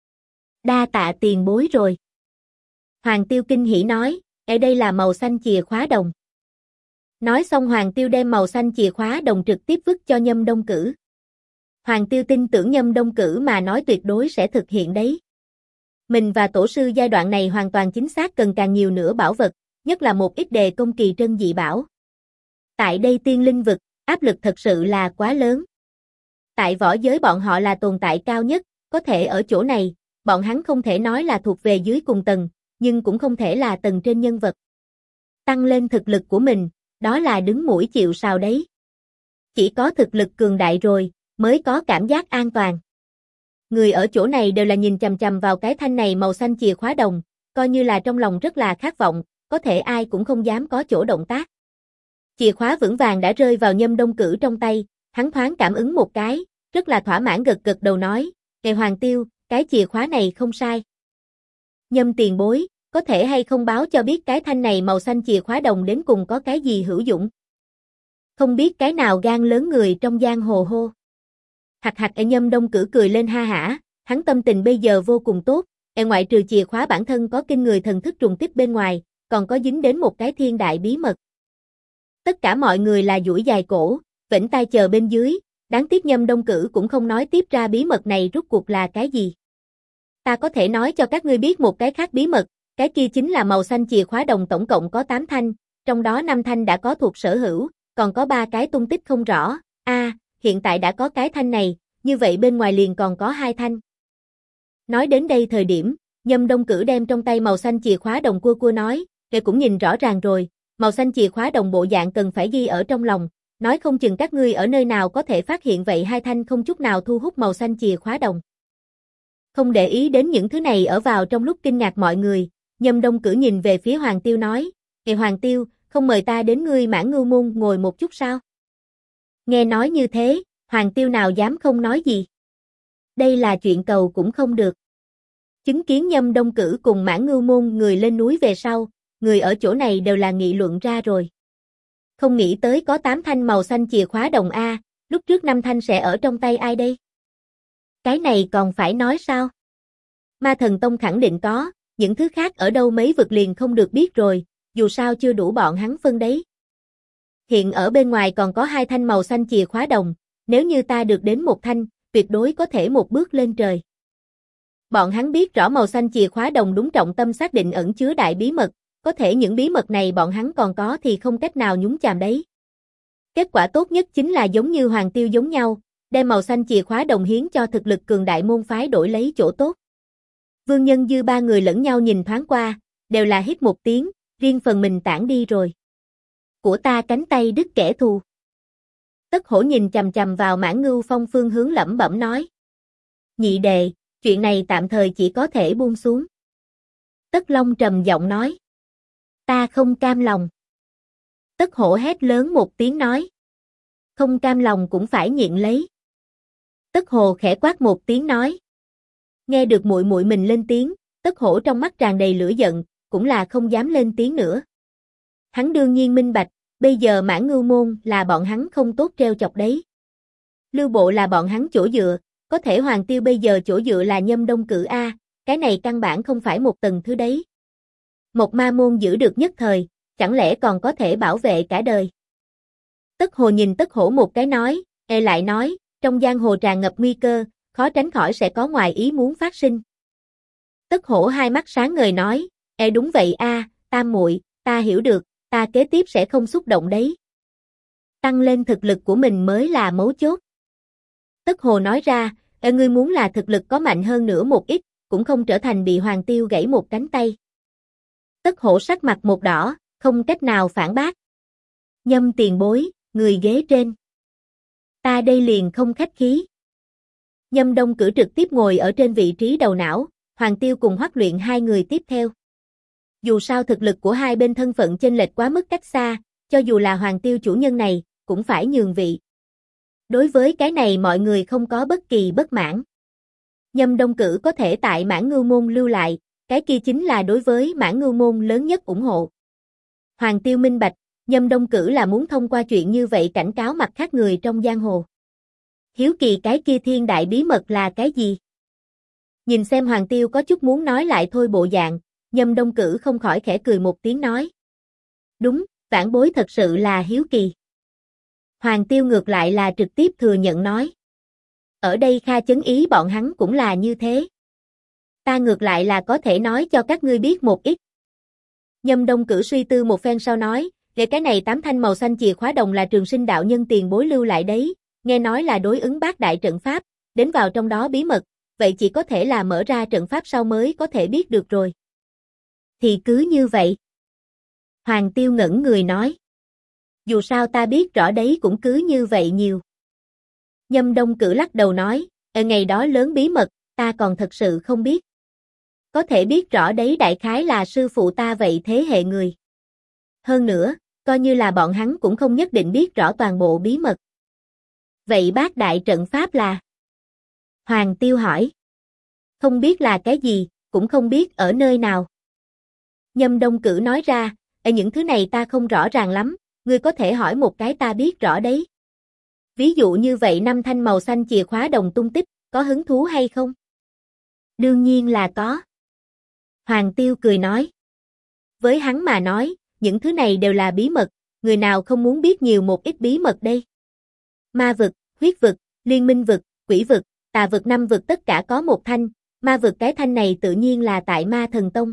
S1: Đa tạ tiền bối rồi. Hoàng Tiêu kinh hỉ nói, ở đây là màu xanh chìa khóa đồng. Nói xong Hoàng Tiêu đem màu xanh chìa khóa đồng trực tiếp vứt cho Nhâm Đông Cử. Hoàng Tiêu tin tưởng Nhâm Đông Cử mà nói tuyệt đối sẽ thực hiện đấy. Mình và tổ sư giai đoạn này hoàn toàn chính xác cần càng nhiều nữa bảo vật, nhất là một ít đề công kỳ trân dị bảo. Tại đây tiên linh vực, áp lực thật sự là quá lớn. Tại võ giới bọn họ là tồn tại cao nhất, có thể ở chỗ này, bọn hắn không thể nói là thuộc về dưới cùng tầng, nhưng cũng không thể là tầng trên nhân vật. Tăng lên thực lực của mình, đó là đứng mũi chịu sào đấy. Chỉ có thực lực cường đại rồi, mới có cảm giác an toàn. Người ở chỗ này đều là nhìn chằm chằm vào cái thanh này màu xanh chìa khóa đồng, coi như là trong lòng rất là khát vọng, có thể ai cũng không dám có chỗ động tác. Chìa khóa vững vàng đã rơi vào Nhâm Đông Cử trong tay, hắn thoáng cảm ứng một cái, rất là thỏa mãn gật gật đầu nói, "Ngài Hoàng Tiêu, cái chìa khóa này không sai. Nhâm tiền bối, có thể hay không báo cho biết cái thanh này màu xanh chìa khóa đồng đến cùng có cái gì hữu dụng?" Không biết cái nào gan lớn người trong giang hồ hô. Hạc hạc Nhâm Đông Cử cười lên ha hả, hắn tâm tình bây giờ vô cùng tốt, ngoại trừ chìa khóa bản thân có kinh người thần thức trùng kích bên ngoài, còn có dính đến một cái thiên đại bí mật. Tất cả mọi người là duỗi dài cổ, vĩnh tai chờ bên dưới, đáng tiếc Nhâm Đông Cử cũng không nói tiếp ra bí mật này rốt cuộc là cái gì. Ta có thể nói cho các ngươi biết một cái khác bí mật, cái kia chính là màu xanh chìa khóa đồng tổng cộng có 8 thanh, trong đó 5 thanh đã có thuộc sở hữu, còn có 3 cái tung tích không rõ. Hiện tại đã có cái thanh này, như vậy bên ngoài liền còn có 2 thanh. Nói đến đây thời điểm, Nhâm Đông Cử đem trong tay màu xanh chìa khóa đồng cua nói, "Ngài cũng nhìn rõ ràng rồi, màu xanh chìa khóa đồng bộ dạng cần phải ghi ở trong lòng, nói không chừng các ngươi ở nơi nào có thể phát hiện vậy 2 thanh không chút nào thu hút màu xanh chìa khóa đồng." Không để ý đến những thứ này ở vào trong lúc kinh ngạc mọi người, Nhâm Đông Cử nhìn về phía Hoàng Tiêu nói, "Ngài Hoàng Tiêu, không mời ta đến ngươi Mãn Ngưu môn ngồi một chút sao?" Nghe nói như thế, Hoàng Tiêu nào dám không nói gì. Đây là chuyện cầu cũng không được. Chứng kiến Nhâm Đông Cử cùng Mãn Ngưu môn người lên núi về sau, người ở chỗ này đều là nghị luận ra rồi. Không nghĩ tới có 8 thanh màu xanh chìa khóa đồng A, lúc trước 5 thanh sẽ ở trong tay ai đây? Cái này còn phải nói sao? Ma Thần Tông khẳng định có, những thứ khác ở đâu mấy vực liền không được biết rồi, dù sao chưa đủ bọn hắn phân đấy. Hiện ở bên ngoài còn có 2 thanh màu xanh chìa khóa đồng, nếu như ta được đến 1 thanh, tuyệt đối có thể một bước lên trời. Bọn hắn biết rõ màu xanh chìa khóa đồng đúng trọng tâm xác định ẩn chứa đại bí mật, có thể những bí mật này bọn hắn còn có thì không cách nào nhúng chàm đấy. Kết quả tốt nhất chính là giống như Hoàng Tiêu giống nhau, đem màu xanh chìa khóa đồng hiến cho thực lực cường đại môn phái đổi lấy chỗ tốt. Vương Nhân Dư ba người lẫn nhau nhìn thoáng qua, đều là hít một tiếng, riêng phần mình tản đi rồi. Của ta cánh tay đứt kẻ thù. Tất Hổ nhìn chằm chằm vào Mãn Ngưu Phong phương hướng lẩm bẩm nói. Nhị đệ, chuyện này tạm thời chỉ có thể buông xuống. Tất Long trầm giọng nói. Ta không cam lòng. Tất Hổ hét lớn một tiếng nói. Không cam lòng cũng phải nhịn lấy. Tất Hồ khẽ quát một tiếng nói. Nghe được muội muội mình lên tiếng, Tất Hổ trong mắt tràn đầy lửa giận, cũng là không dám lên tiếng nữa. Hắn đương nhiên minh bạch, bây giờ Mãn Ngưu môn là bọn hắn không tốt treo chọc đấy. Lưu Bộ là bọn hắn chỗ dựa, có thể Hoàng Tiêu bây giờ chỗ dựa là Nhâm Đông Cử A, cái này căn bản không phải một tầng thứ đấy. Một ma môn giữ được nhất thời, chẳng lẽ còn có thể bảo vệ cả đời. Tất Hồ nhìn Tất Hổ một cái nói, lại nói, trong giang hồ tràn ngập nguy cơ, khó tránh khỏi sẽ có ngoài ý muốn phát sinh. Tất Hổ hai mắt sáng ngời nói, đúng vậy a, Tam muội, ta hiểu được, ta kế tiếp sẽ không xúc động đấy. Tăng lên thực lực của mình mới là mấu chốt. Tất Hồ nói ra, ngươi muốn là thực lực có mạnh hơn nữa một ít, cũng không trở thành bị Hoàng Tiêu gãy một cánh tay. Tất Hổ sắc mặt một đỏ, không cách nào phản bác. Nhâm tiền bối, người ghế trên. Ta đây liền không khách khí. Nhâm Đông Cử trực tiếp ngồi ở trên vị trí đầu não, Hoàng Tiêu cùng Hoắc Luyện hai người tiếp theo. Dù sao thực lực của hai bên thân phận chênh lệch quá mức cách xa, cho dù là Hoàng Tiêu chủ nhân này, cũng phải nhường vị. Đối với cái này mọi người không có bất kỳ bất mãn. Nhâm Đông Cử có thể tại Mãn Ngưu môn lưu lại, cái kia chính là đối với Mãn Ngưu môn lớn nhất ủng hộ. Hoàng Tiêu minh bạch, Nhâm Đông Cử là muốn thông qua chuyện như vậy cảnh cáo mặt khác người trong giang hồ. Hiếu kỳ cái kia thiên đại bí mật là cái gì? Nhìn xem Hoàng Tiêu có chút muốn nói lại thôi bộ dạng, Nhâm Đông Cử không khỏi khẽ cười một tiếng nói. Đúng, vãn bối thật sự là hiếu kỳ. Hoàng Tiêu ngược lại là trực tiếp thừa nhận nói. Ở đây Kha Chấn Ý bọn hắn cũng là như thế. Ta ngược lại là có thể nói cho các ngươi biết một ít. Nhâm Đông Cử suy tư một phen sau nói, để cái này 8 thanh màu xanh chìa khóa đồng là Trường Sinh đạo nhân tiền bối lưu lại đấy, nghe nói là đối ứng bát đại trận pháp, đến vào trong đó bí mật, vậy chỉ có thể là mở ra trận pháp sau mới có thể biết được rồi. Thì cứ như vậy. Hoàng Tiêu ngẩn người nói. Dù sao ta biết rõ đấy cũng cứ như vậy nhiều. Nhâm Đông Cử lắc đầu nói, ở ngày đó lớn bí mật, ta còn thật sự không biết. Có thể biết rõ đấy đại khái là sư phụ ta vậy thế hệ người. Hơn nữa, coi như là bọn hắn cũng không nhất định biết rõ toàn bộ bí mật. Vậy bát đại trận pháp là? Hoàng Tiêu hỏi. Không biết là cái gì, cũng không biết ở nơi nào. Nhâm Đông Cử nói ra, những thứ này ta không rõ ràng lắm, ngươi có thể hỏi một cái ta biết rõ đấy. Ví dụ như vậy 5 thanh màu xanh chìa khóa đồng tung tích, có hứng thú hay không? Đương nhiên là có. Hoàng Tiêu cười nói. Với hắn mà nói, những thứ này đều là bí mật, người nào không muốn biết nhiều một ít bí mật đây. Ma vực, huyết vực, liên minh vực, quỷ vực, tà vực 5 vực tất cả có một thanh, ma vực cái thanh này tự nhiên là tại Ma Thần Tông.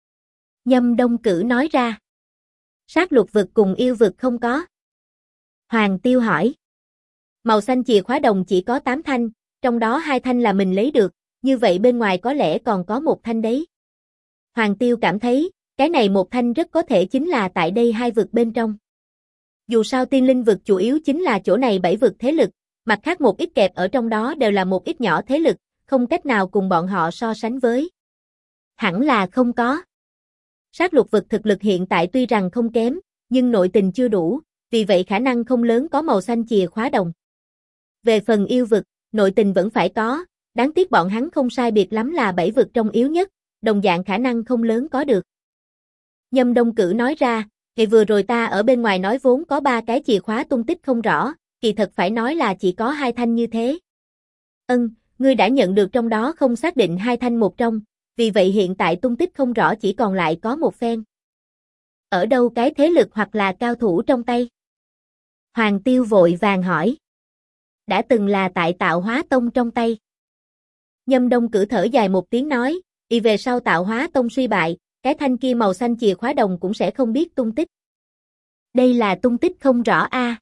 S1: Nhâm Đông Cử nói ra. Sát lục vực cùng yêu vực không có. Hoàng Tiêu hỏi. Màu xanh chìa khóa đồng chỉ có 8 thanh, trong đó 2 thanh là mình lấy được, như vậy bên ngoài có lẽ còn có một thanh đấy. Hoàng Tiêu cảm thấy, cái này một thanh rất có thể chính là tại đây 2 vực bên trong. Dù sao tiên linh vực chủ yếu chính là chỗ này 7 vực thế lực, mặt khác một ít kẹp ở trong đó đều là một ít nhỏ thế lực, không cách nào cùng bọn họ so sánh với. Hẳn là không có. Sát lục vực thực lực hiện tại tuy rằng không kém, nhưng nội tình chưa đủ, vì vậy khả năng không lớn có màu xanh chìa khóa đồng. Về phần yêu vực, nội tình vẫn phải có, đáng tiếc bọn hắn không sai biệt lắm là 7 vực trong yếu nhất, đồng dạng khả năng không lớn có được. Nhâm Đông Cử nói ra, ngày vừa rồi ta ở bên ngoài nói vốn có 3 cái chìa khóa tung tích không rõ, kỳ thật phải nói là chỉ có 2 thanh như thế. Ngươi đã nhận được trong đó không xác định 2 thanh một trong, vì vậy hiện tại tung tích không rõ chỉ còn lại có một phen. Ở đâu cái thế lực hoặc là cao thủ trong tay? Hoàng Tiêu vội vàng hỏi. Đã từng là tại Tạo Hóa Tông trong tay. Nhâm Đông Cử thở dài một tiếng nói, về sau Tạo Hóa Tông suy bại, cái thanh kia màu xanh chìa khóa đồng cũng sẽ không biết tung tích. Đây là tung tích không rõ a.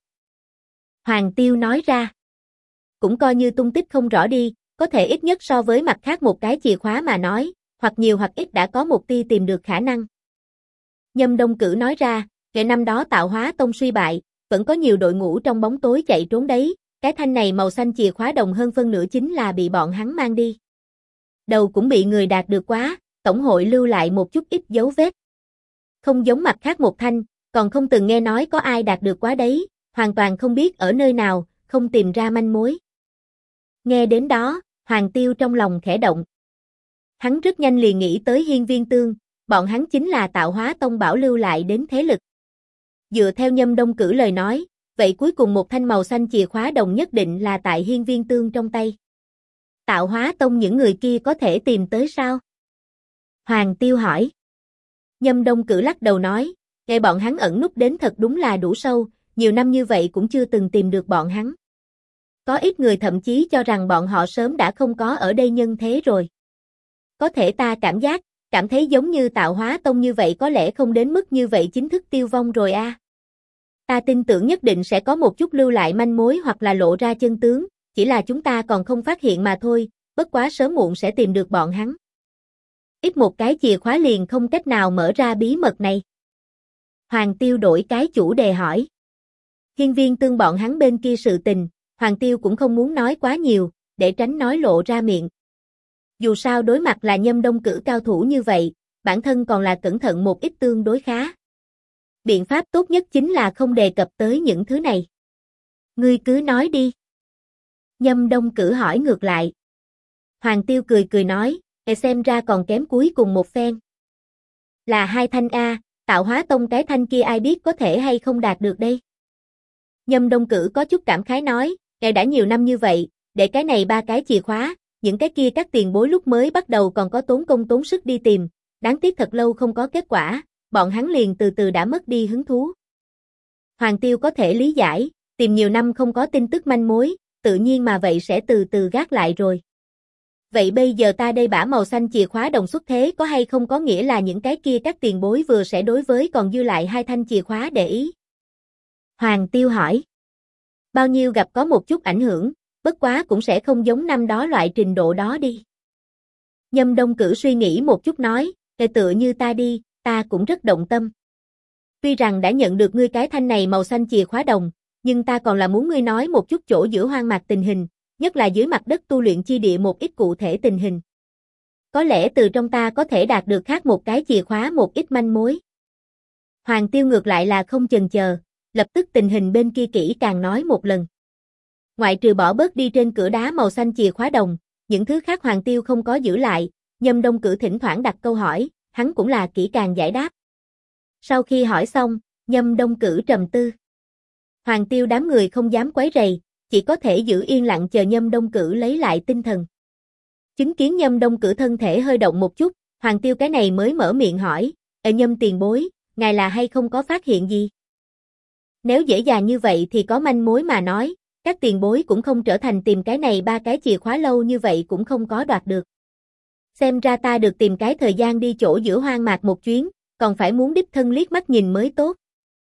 S1: Hoàng Tiêu nói ra. Cũng coi như tung tích không rõ đi, có thể ít nhất so với mặt khác một cái chìa khóa mà nói, hoặc nhiều hoặc ít đã có một tia tìm được khả năng. Nhâm Đông Cử nói ra, ngày năm đó Tạo Hóa Tông suy bại, vẫn có nhiều đội ngũ trong bóng tối chạy trốn đấy, cái thanh này màu xanh chìa khóa đồng hơn phân nửa chính là bị bọn hắn mang đi. Đầu cũng bị người đạt được quá, tổng hội lưu lại một chút ít dấu vết. Không giống mặt khác một thanh, còn không từng nghe nói có ai đạt được quá đấy, hoàn toàn không biết ở nơi nào, không tìm ra manh mối. Nghe đến đó, Hoàng Tiêu trong lòng khẽ động. Hắn rất nhanh liền nghĩ tới Hiên Viên Tương, bọn hắn chính là Tạo Hóa Tông bảo lưu lại đến thế lực. Dựa theo Nhâm Đông Cử lời nói, vậy cuối cùng một thanh màu xanh chìa khóa đồng nhất định là tại Hiên Viên Tương trong tay. Tạo Hóa Tông những người kia có thể tìm tới sao? Hoàng Tiêu hỏi. Nhâm Đông Cử lắc đầu nói, nghe bọn hắn ẩn núp đến thật đúng là đủ sâu, nhiều năm như vậy cũng chưa từng tìm được bọn hắn. Có ít người thậm chí cho rằng bọn họ sớm đã không có ở đây nhân thế rồi. Có thể ta cảm thấy giống như Tạo Hóa Tông như vậy có lẽ không đến mức như vậy chính thức tiêu vong rồi a. Ta tin tưởng nhất định sẽ có một chút lưu lại manh mối hoặc là lộ ra chân tướng, chỉ là chúng ta còn không phát hiện mà thôi, bất quá sớm muộn sẽ tìm được bọn hắn. Ít một cái chìa khóa liền không cách nào mở ra bí mật này. Hoàng Tiêu đổi cái chủ đề hỏi. Hiên Viên Tương bọn hắn bên kia sự tình, Hoàng Tiêu cũng không muốn nói quá nhiều, để tránh nói lộ ra miệng. Dù sao đối mặt là Nhâm Đông Cử cao thủ như vậy, bản thân còn là cẩn thận một ít tương đối khá. Biện pháp tốt nhất chính là không đề cập tới những thứ này. Ngươi cứ nói đi. Nhâm Đông Cử hỏi ngược lại. Hoàng Tiêu cười nói, xem ra còn kém cuối cùng một phen. Là hai thanh A, Tạo Hóa Tông cái thanh kia ai biết có thể hay không đạt được đây. Nhâm Đông Cử có chút cảm khái nói, ngài đã nhiều năm như vậy, để cái này ba cái chìa khóa, những cái kia các tiền bối lúc mới bắt đầu còn có tốn công tốn sức đi tìm, đáng tiếc thật lâu không có kết quả, bọn hắn liền từ từ đã mất đi hứng thú. Hoàng Tiêu có thể lý giải, tìm nhiều năm không có tin tức manh mối, tự nhiên mà vậy sẽ từ từ gác lại rồi. Vậy bây giờ ta đây bả màu xanh chìa khóa đồng xuất thế có hay không có nghĩa là những cái kia các tiền bối vừa sẽ đối với còn dư lại hai thanh chìa khóa để ý? Hoàng Tiêu hỏi. Bao nhiêu gặp có một chút ảnh hưởng, bất quá cũng sẽ không giống năm đó loại trình độ đó đi. Nhâm Đông Cử suy nghĩ một chút nói, tựa như ta đi, ta cũng rất động tâm. Tuy rằng đã nhận được ngươi cái thanh này màu xanh chìa khóa đồng, nhưng ta còn là muốn ngươi nói một chút chỗ giữa hoang mạc tình hình, nhất là dưới mặt đất tu luyện chi địa một ít cụ thể tình hình. Có lẽ từ trong ta có thể đạt được khác một cái chìa khóa một ít manh mối. Hoàng Tiêu ngược lại là không chần chờ, lập tức tình hình bên kia kỹ càng nói một lần. Ngoại trừ bỏ bớt đi trên cửa đá màu xanh chìa khóa đồng, những thứ khác Hoàng Tiêu không có giữ lại, Nhâm Đông Cử thỉnh thoảng đặt câu hỏi, hắn cũng là kỹ càng giải đáp. Sau khi hỏi xong, Nhâm Đông Cử trầm tư. Hoàng Tiêu đám người không dám quấy rầy, chỉ có thể giữ yên lặng chờ Nhâm Đông Cử lấy lại tinh thần. Chứng kiến Nhâm Đông Cử thân thể hơi động một chút, Hoàng Tiêu cái này mới mở miệng hỏi, Nhâm tiền bối, ngài là hay không có phát hiện gì? Nếu dễ dàng như vậy thì có manh mối mà nói, các tiền bối cũng không trở thành tìm cái này ba cái chìa khóa lâu như vậy cũng không có đoạt được. Xem ra ta được tìm cái thời gian đi chỗ giữa hoang mạc một chuyến, còn phải muốn đích thân liếc mắt nhìn mới tốt.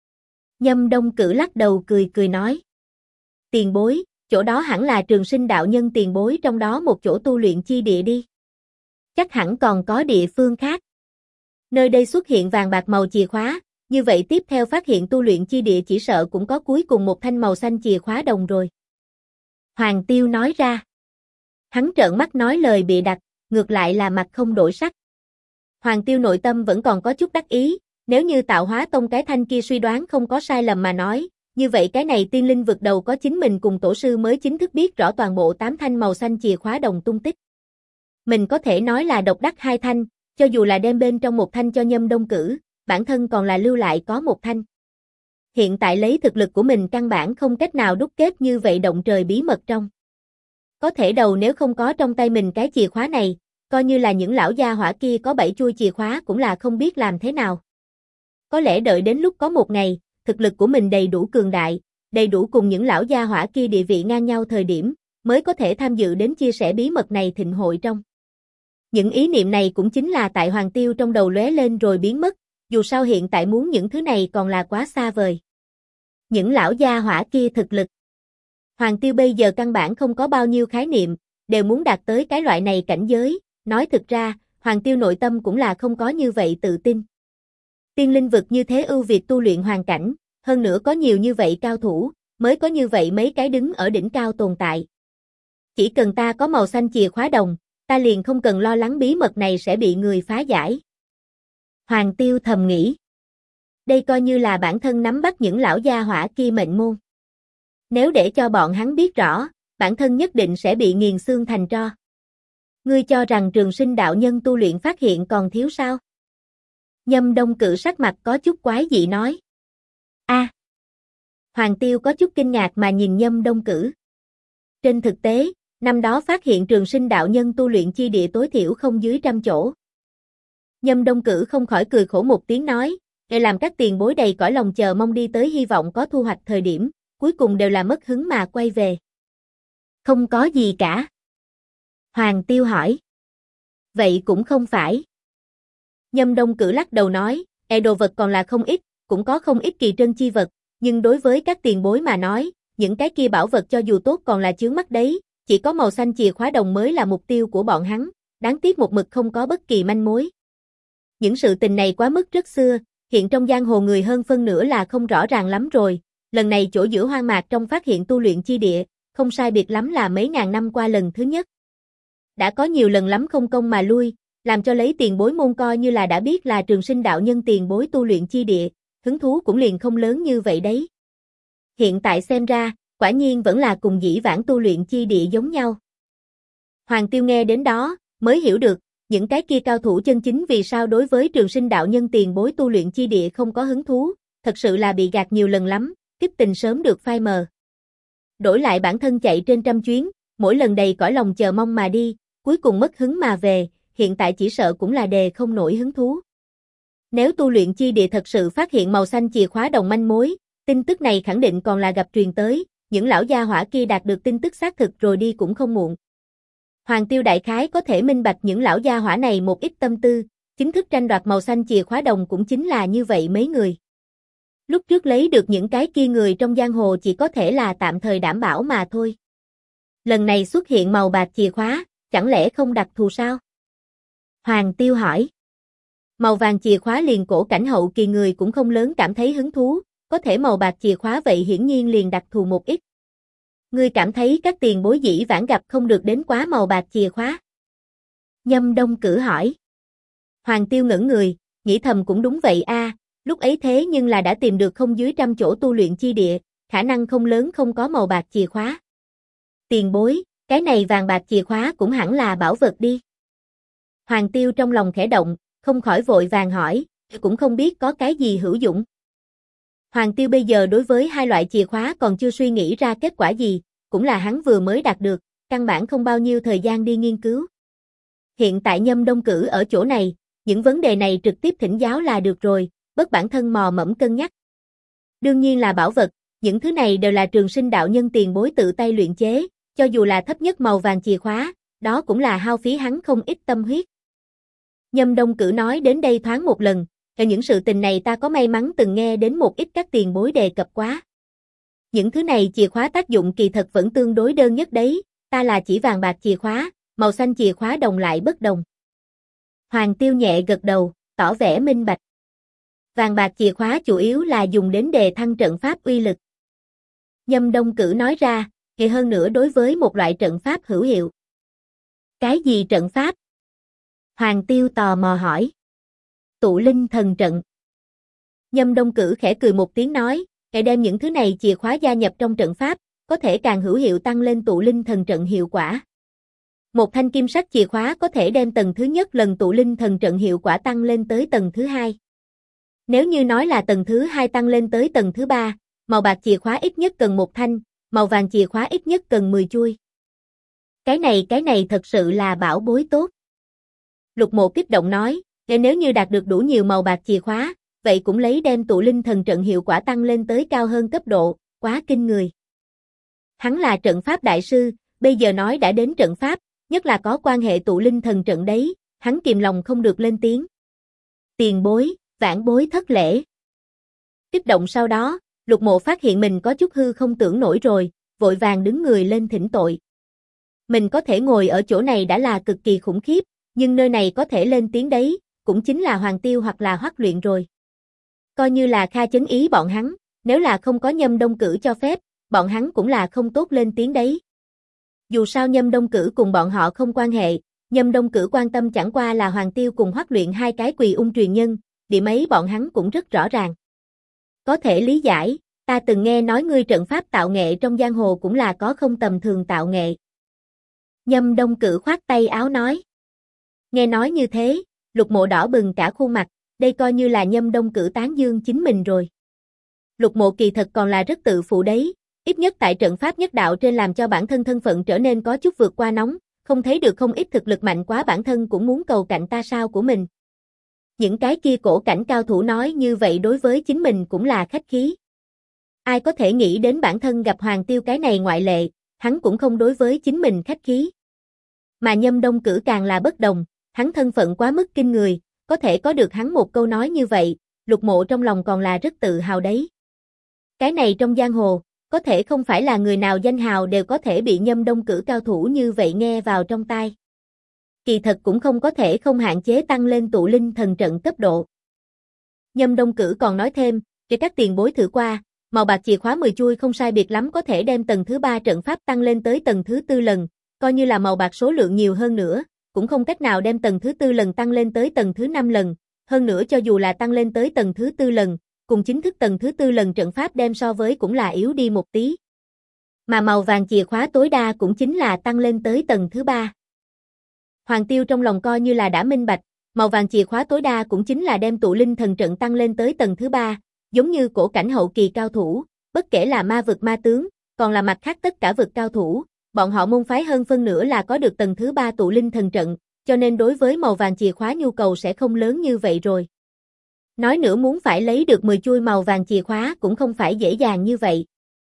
S1: Nhâm Đông Cử lắc đầu cười nói. Tiền bối, chỗ đó hẳn là Trường Sinh đạo nhân tiền bối trong đó một chỗ tu luyện chi địa đi. Chắc hẳn còn có địa phương khác. Nơi đây xuất hiện vàng bạc màu chìa khóa, như vậy tiếp theo phát hiện tu luyện chi địa chỉ sợ cũng có cuối cùng một thanh màu xanh chìa khóa đồng rồi. Hoàng Tiêu nói ra. Hắn trợn mắt nói lời bịa đặt, ngược lại là mặt không đổi sắc. Hoàng Tiêu nội tâm vẫn còn có chút đắc ý, nếu như Tạo Hóa Tông cái thanh kia suy đoán không có sai lầm mà nói, như vậy cái này tiên linh vực đầu có chính mình cùng tổ sư mới chính thức biết rõ toàn bộ 8 thanh màu xanh chìa khóa đồng tung tích. Mình có thể nói là độc đắc 2 thanh, cho dù là đem bên trong một thanh cho Nhâm Đông Cử, bản thân còn là lưu lại có một thanh. Hiện tại lấy thực lực của mình căn bản không cách nào đúc kết như vậy động trời bí mật trong. Có thể đầu nếu không có trong tay mình cái chìa khóa này, coi như là những lão gia hỏa kia có 7 chuôi chìa khóa cũng là không biết làm thế nào. Có lẽ đợi đến lúc có một ngày, thực lực của mình đầy đủ cường đại, đầy đủ cùng những lão gia hỏa kia địa vị ngang nhau thời điểm, mới có thể tham dự đến chia sẻ bí mật này thịnh hội trong. Những ý niệm này cũng chính là tại Hoàng Tiêu trong đầu lóe lên rồi biến mất, dù sao hiện tại muốn những thứ này còn là quá xa vời. Những lão gia hỏa kia thực lực. Hoàng Tiêu bây giờ căn bản không có bao nhiêu khái niệm, đều muốn đạt tới cái loại này cảnh giới, nói thực ra, Hoàng Tiêu nội tâm cũng là không có như vậy tự tin. Tiên linh vực như thế ưu việt tu luyện hoàn cảnh, hơn nữa có nhiều như vậy cao thủ, mới có như vậy mấy cái đứng ở đỉnh cao tồn tại. Chỉ cần ta có màu xanh chìa khóa đồng, ta liền không cần lo lắng bí mật này sẽ bị người phá giải. Hoàng Tiêu thầm nghĩ. Đây coi như là bản thân nắm bắt những lão gia hỏa kia mệnh môn. Nếu để cho bọn hắn biết rõ, bản thân nhất định sẽ bị nghiền xương thành tro. Ngươi cho rằng Trường Sinh đạo nhân tu luyện phát hiện còn thiếu sao? Nhâm Đông Cử sắc mặt có chút quái dị nói. Hoàng Tiêu có chút kinh ngạc mà nhìn Nhâm Đông Cử. Trên thực tế, năm đó phát hiện Trường Sinh đạo nhân tu luyện chi địa tối thiểu không dưới 100 chỗ. Nhâm Đông Cử không khỏi cười khổ một tiếng nói, để làm các tiền bối đầy cõi lòng chờ mong đi tới hy vọng có thu hoạch thời điểm, cuối cùng đều là mất hứng mà quay về. Không có gì cả. Hoàng Tiêu hỏi. Vậy cũng không phải. Nhâm Đông Cử lắc đầu nói, đồ vật còn là không ít, cũng có không ít kỳ trân chi vật, nhưng đối với các tiền bối mà nói, những cái kia bảo vật cho dù tốt còn là chướng mắt đấy, chỉ có màu xanh chìa khóa đồng mới là mục tiêu của bọn hắn, đáng tiếc một mực không có bất kỳ manh mối. Những sự tình này quá mức rất xưa, hiện trong giang hồ người hơn phân nửa là không rõ ràng lắm rồi, lần này chỗ giữa hoang mạc trong phát hiện tu luyện chi địa, không sai biệt lắm là mấy ngàn năm qua lần thứ nhất. Đã có nhiều lần lắm không công mà lui, làm cho lấy tiền bối môn coi như là đã biết là Trường Sinh đạo nhân tiền bối tu luyện chi địa, hứng thú cũng liền không lớn như vậy đấy. Hiện tại xem ra, quả nhiên vẫn là cùng dĩ vãng tu luyện chi địa giống nhau. Hoàng Tiêu nghe đến đó, mới hiểu được, những cái kia cao thủ chân chính vì sao đối với Trường Sinh đạo nhân tiền bối tu luyện chi địa không có hứng thú, thật sự là bị gạt nhiều lần lắm, kích tình sớm được phai mờ. Đổi lại bản thân chạy trên 100 chuyến, mỗi lần đầy cõi lòng chờ mong mà đi, cuối cùng mất hứng mà về, hiện tại chỉ sợ cũng là đề không nổi hứng thú. Nếu tu luyện chi địa thật sự phát hiện màu xanh chìa khóa đồng manh mối, tin tức này khẳng định còn là gặp truyền tới, những lão gia hỏa kia đạt được tin tức xác thực rồi đi cũng không muộn. Hoàng Tiêu đại khái có thể minh bạch những lão gia hỏa này một ít tâm tư, chính thức tranh đoạt màu xanh chìa khóa đồng cũng chính là như vậy mấy người. Lúc trước lấy được những cái kia người trong giang hồ chỉ có thể là tạm thời đảm bảo mà thôi. Lần này xuất hiện màu bạc chìa khóa, chẳng lẽ không đặc thù sao? Hoàng Tiêu hỏi. Màu vàng chìa khóa liền cổ cảnh hậu kỳ người cũng không lớn cảm thấy hứng thú, có thể màu bạc chìa khóa vậy hiển nhiên liền đặc thù một ít. Ngươi cảm thấy các tiền bối dĩ vãng gặp không được đến quá màu bạc chìa khóa? Nhâm Đông Cử hỏi. Hoàng Tiêu ngẩn người, nghĩ thầm cũng đúng vậy lúc ấy thế nhưng là đã tìm được không dưới 100 chỗ tu luyện chi địa, khả năng không lớn không có màu bạc chìa khóa. Tiền bối, cái này vàng bạc chìa khóa cũng hẳn là bảo vật đi. Hoàng Tiêu trong lòng khẽ động, không khỏi vội vàng hỏi, cũng không biết có cái gì hữu dụng. Hoàng Tiêu bây giờ đối với hai loại chìa khóa còn chưa suy nghĩ ra kết quả gì, cũng là hắn vừa mới đạt được, căn bản không bao nhiêu thời gian đi nghiên cứu. Hiện tại Nhâm Đông Cử ở chỗ này, những vấn đề này trực tiếp thỉnh giáo là được rồi, bất bản thân mò mẫm cân nhắc. Đương nhiên là bảo vật, những thứ này đều là Trường Sinh đạo nhân tiền bối tự tay luyện chế, cho dù là thấp nhất màu vàng chìa khóa, đó cũng là hao phí hắn không ít tâm huyết. Nhâm Đông Cử nói đến đây thoáng một lần, những sự tình này ta có may mắn từng nghe đến một ít các tiền bối đề cập quá. Những thứ này chìa khóa tác dụng kỳ thật vẫn tương đối đơn nhất đấy, ta là chỉ vàng bạc chìa khóa, màu xanh chìa khóa đồng lại bất đồng. Hoàng Tiêu nhẹ gật đầu, tỏ vẻ minh bạch. Vàng bạc chìa khóa chủ yếu là dùng đến đề thăng trận pháp uy lực. Nhâm Đông Cử nói ra, kỳ hơn nữa đối với một loại trận pháp hữu hiệu. Cái gì trận pháp? Hoàng Tiêu tò mò hỏi. Tụ linh thần trận. Nhâm Đông Cử khẽ cười một tiếng nói, hãy đem những thứ này chìa khóa gia nhập trong trận pháp, có thể càng hữu hiệu tăng lên tụ linh thần trận hiệu quả. Một thanh kim sắc chìa khóa có thể đem tầng thứ nhất lần tụ linh thần trận hiệu quả tăng lên tới tầng thứ hai. Nếu như nói là tầng thứ hai tăng lên tới tầng thứ ba, màu bạc chìa khóa ít nhất cần một thanh, màu vàng chìa khóa ít nhất cần 10 chuôi. Cái này thật sự là bảo bối tốt. Lục Mộ kích động nói, nếu như đạt được đủ nhiều màu bạc chìa khóa, vậy cũng lấy đem tụ linh thần trận hiệu quả tăng lên tới cao hơn cấp độ, quá kinh người. Hắn là trận pháp đại sư, bây giờ nói đã đến trận pháp, nhất là có quan hệ tụ linh thần trận đấy, hắn kìm lòng không được lên tiếng. Tiền bối, vãn bối thất lễ. Kích động sau đó, Lục Mộ phát hiện mình có chút hư không tưởng nổi rồi, vội vàng đứng người lên thỉnh tội. Mình có thể ngồi ở chỗ này đã là cực kỳ khủng khiếp, nhưng nơi này có thể lên tiếng đấy, cũng chính là Hoàng Tiêu hoặc là Hoắc Luyện rồi. Coi như là Kha chấn ý bọn hắn, nếu là không có Nhâm Đông Cử cho phép, bọn hắn cũng là không tốt lên tiếng đấy. Dù sao Nhâm Đông Cử cùng bọn họ không quan hệ, Nhâm Đông Cử quan tâm chẳng qua là Hoàng Tiêu cùng Hoắc Luyện hai cái Quỳ Ung truyền nhân, điểm ấy bọn hắn cũng rất rõ ràng. Có thể lý giải, ta từng nghe nói ngươi trận pháp tạo nghệ trong giang hồ cũng là có không tầm thường tạo nghệ. Nhâm Đông Cử khoát tay áo nói. Nghe nói như thế, Lục Mộ đỏ bừng cả khuôn mặt, đây coi như là Nhâm Đông Cử tán dương chính mình rồi. Lục Mộ kỳ thật còn là rất tự phụ đấy, ít nhất tại trận pháp nhất đạo trên làm cho bản thân thân phận trở nên có chút vượt qua nóng, không thấy được không ít thực lực mạnh quá bản thân cũng muốn cầu cạnh ta sao của mình. Những cái kia cổ cảnh cao thủ nói như vậy đối với chính mình cũng là khách khí. Ai có thể nghĩ đến bản thân gặp Hoàng Tiêu cái này ngoại lệ, hắn cũng không đối với chính mình khách khí. Mà Nhâm Đông Cử càng là bất đồng, hắn thân phận quá mức kinh người, có thể có được hắn một câu nói như vậy, Lục Mộ trong lòng còn là rất tự hào đấy. Cái này trong giang hồ, có thể không phải là người nào danh hào đều có thể bị Nhâm Đông Cử cao thủ như vậy nghe vào trong tai. Kỳ thật cũng không có thể không hạn chế tăng lên tụ linh thần trận cấp độ. Nhâm Đông Cử còn nói thêm, để các tiền bối thử qua, màu bạc chìa khóa 10 chuôi không sai biệt lắm có thể đem tầng thứ 3 trận pháp tăng lên tới tầng thứ 4 lần, coi như là màu bạc số lượng nhiều hơn nữa, cũng không cách nào đem tầng thứ 4 lần tăng lên tới tầng thứ 5 lần, hơn nữa cho dù là tăng lên tới tầng thứ 4 lần, cùng chính thức tầng thứ 4 lần trận pháp đem so với cũng là yếu đi một tí. Mà màu vàng chìa khóa tối đa cũng chính là tăng lên tới tầng thứ 3. Hoàng Tiêu trong lòng coi như là đã minh bạch, màu vàng chìa khóa tối đa cũng chính là đem tụ linh thần trận tăng lên tới tầng thứ 3, giống như cổ cảnh hậu kỳ cao thủ, bất kể là ma vực ma tướng, còn là mặt khác tất cả vực cao thủ, bọn họ môn phái hơn phân nửa là có được tầng thứ 3 tụ linh thần trận, cho nên đối với màu vàng chìa khóa nhu cầu sẽ không lớn như vậy rồi. Nói nữa muốn phải lấy được 10 chuôi màu vàng chìa khóa cũng không phải dễ dàng như vậy.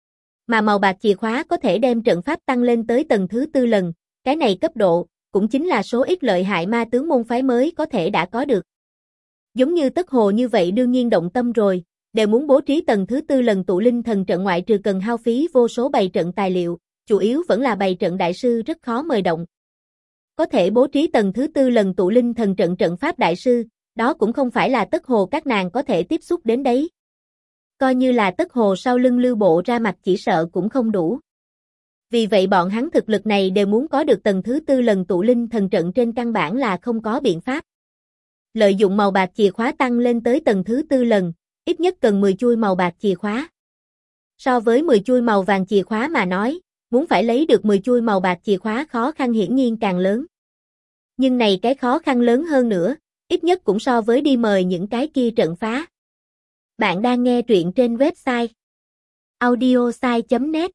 S1: Mà màu bạc chìa khóa có thể đem trận pháp tăng lên tới tầng thứ 4 lần, cái này cấp độ, cũng chính là số ít lợi hại ma tướng môn phái mới có thể đã có được. Giống như Tất Hồ như vậy đương nhiên động tâm rồi, đều muốn bố trí tầng thứ 4 lần tụ linh thần trận ngoại trừ cần hao phí vô số bày trận tài liệu, chủ yếu vẫn là bày trận đại sư rất khó mời động. Có thể bố trí tầng thứ 4 lần tụ linh thần trận trận pháp đại sư, đó cũng không phải là Tất Hồ các nàng có thể tiếp xúc đến đấy. Coi như là Tất Hồ sau lưng Lưu Bộ ra mặt chỉ sợ cũng không đủ. Vì vậy bọn hắn thực lực này đều muốn có được tầng thứ 4 lần tụ linh thần trận trên căn bản là không có biện pháp. Lợi dụng màu bạc chìa khóa tăng lên tới tầng thứ 4 lần, ít nhất cần 10 chuôi màu bạc chìa khóa. So với 10 chuôi màu vàng chìa khóa mà nói, muốn phải lấy được 10 chuôi màu bạc chìa khóa khó khăn hiển nhiên càng lớn. Nhưng này cái khó khăn lớn hơn nữa, ít nhất cũng so với đi mời những cái kia trận phá. Bạn đang nghe truyện trên website audiosai.net.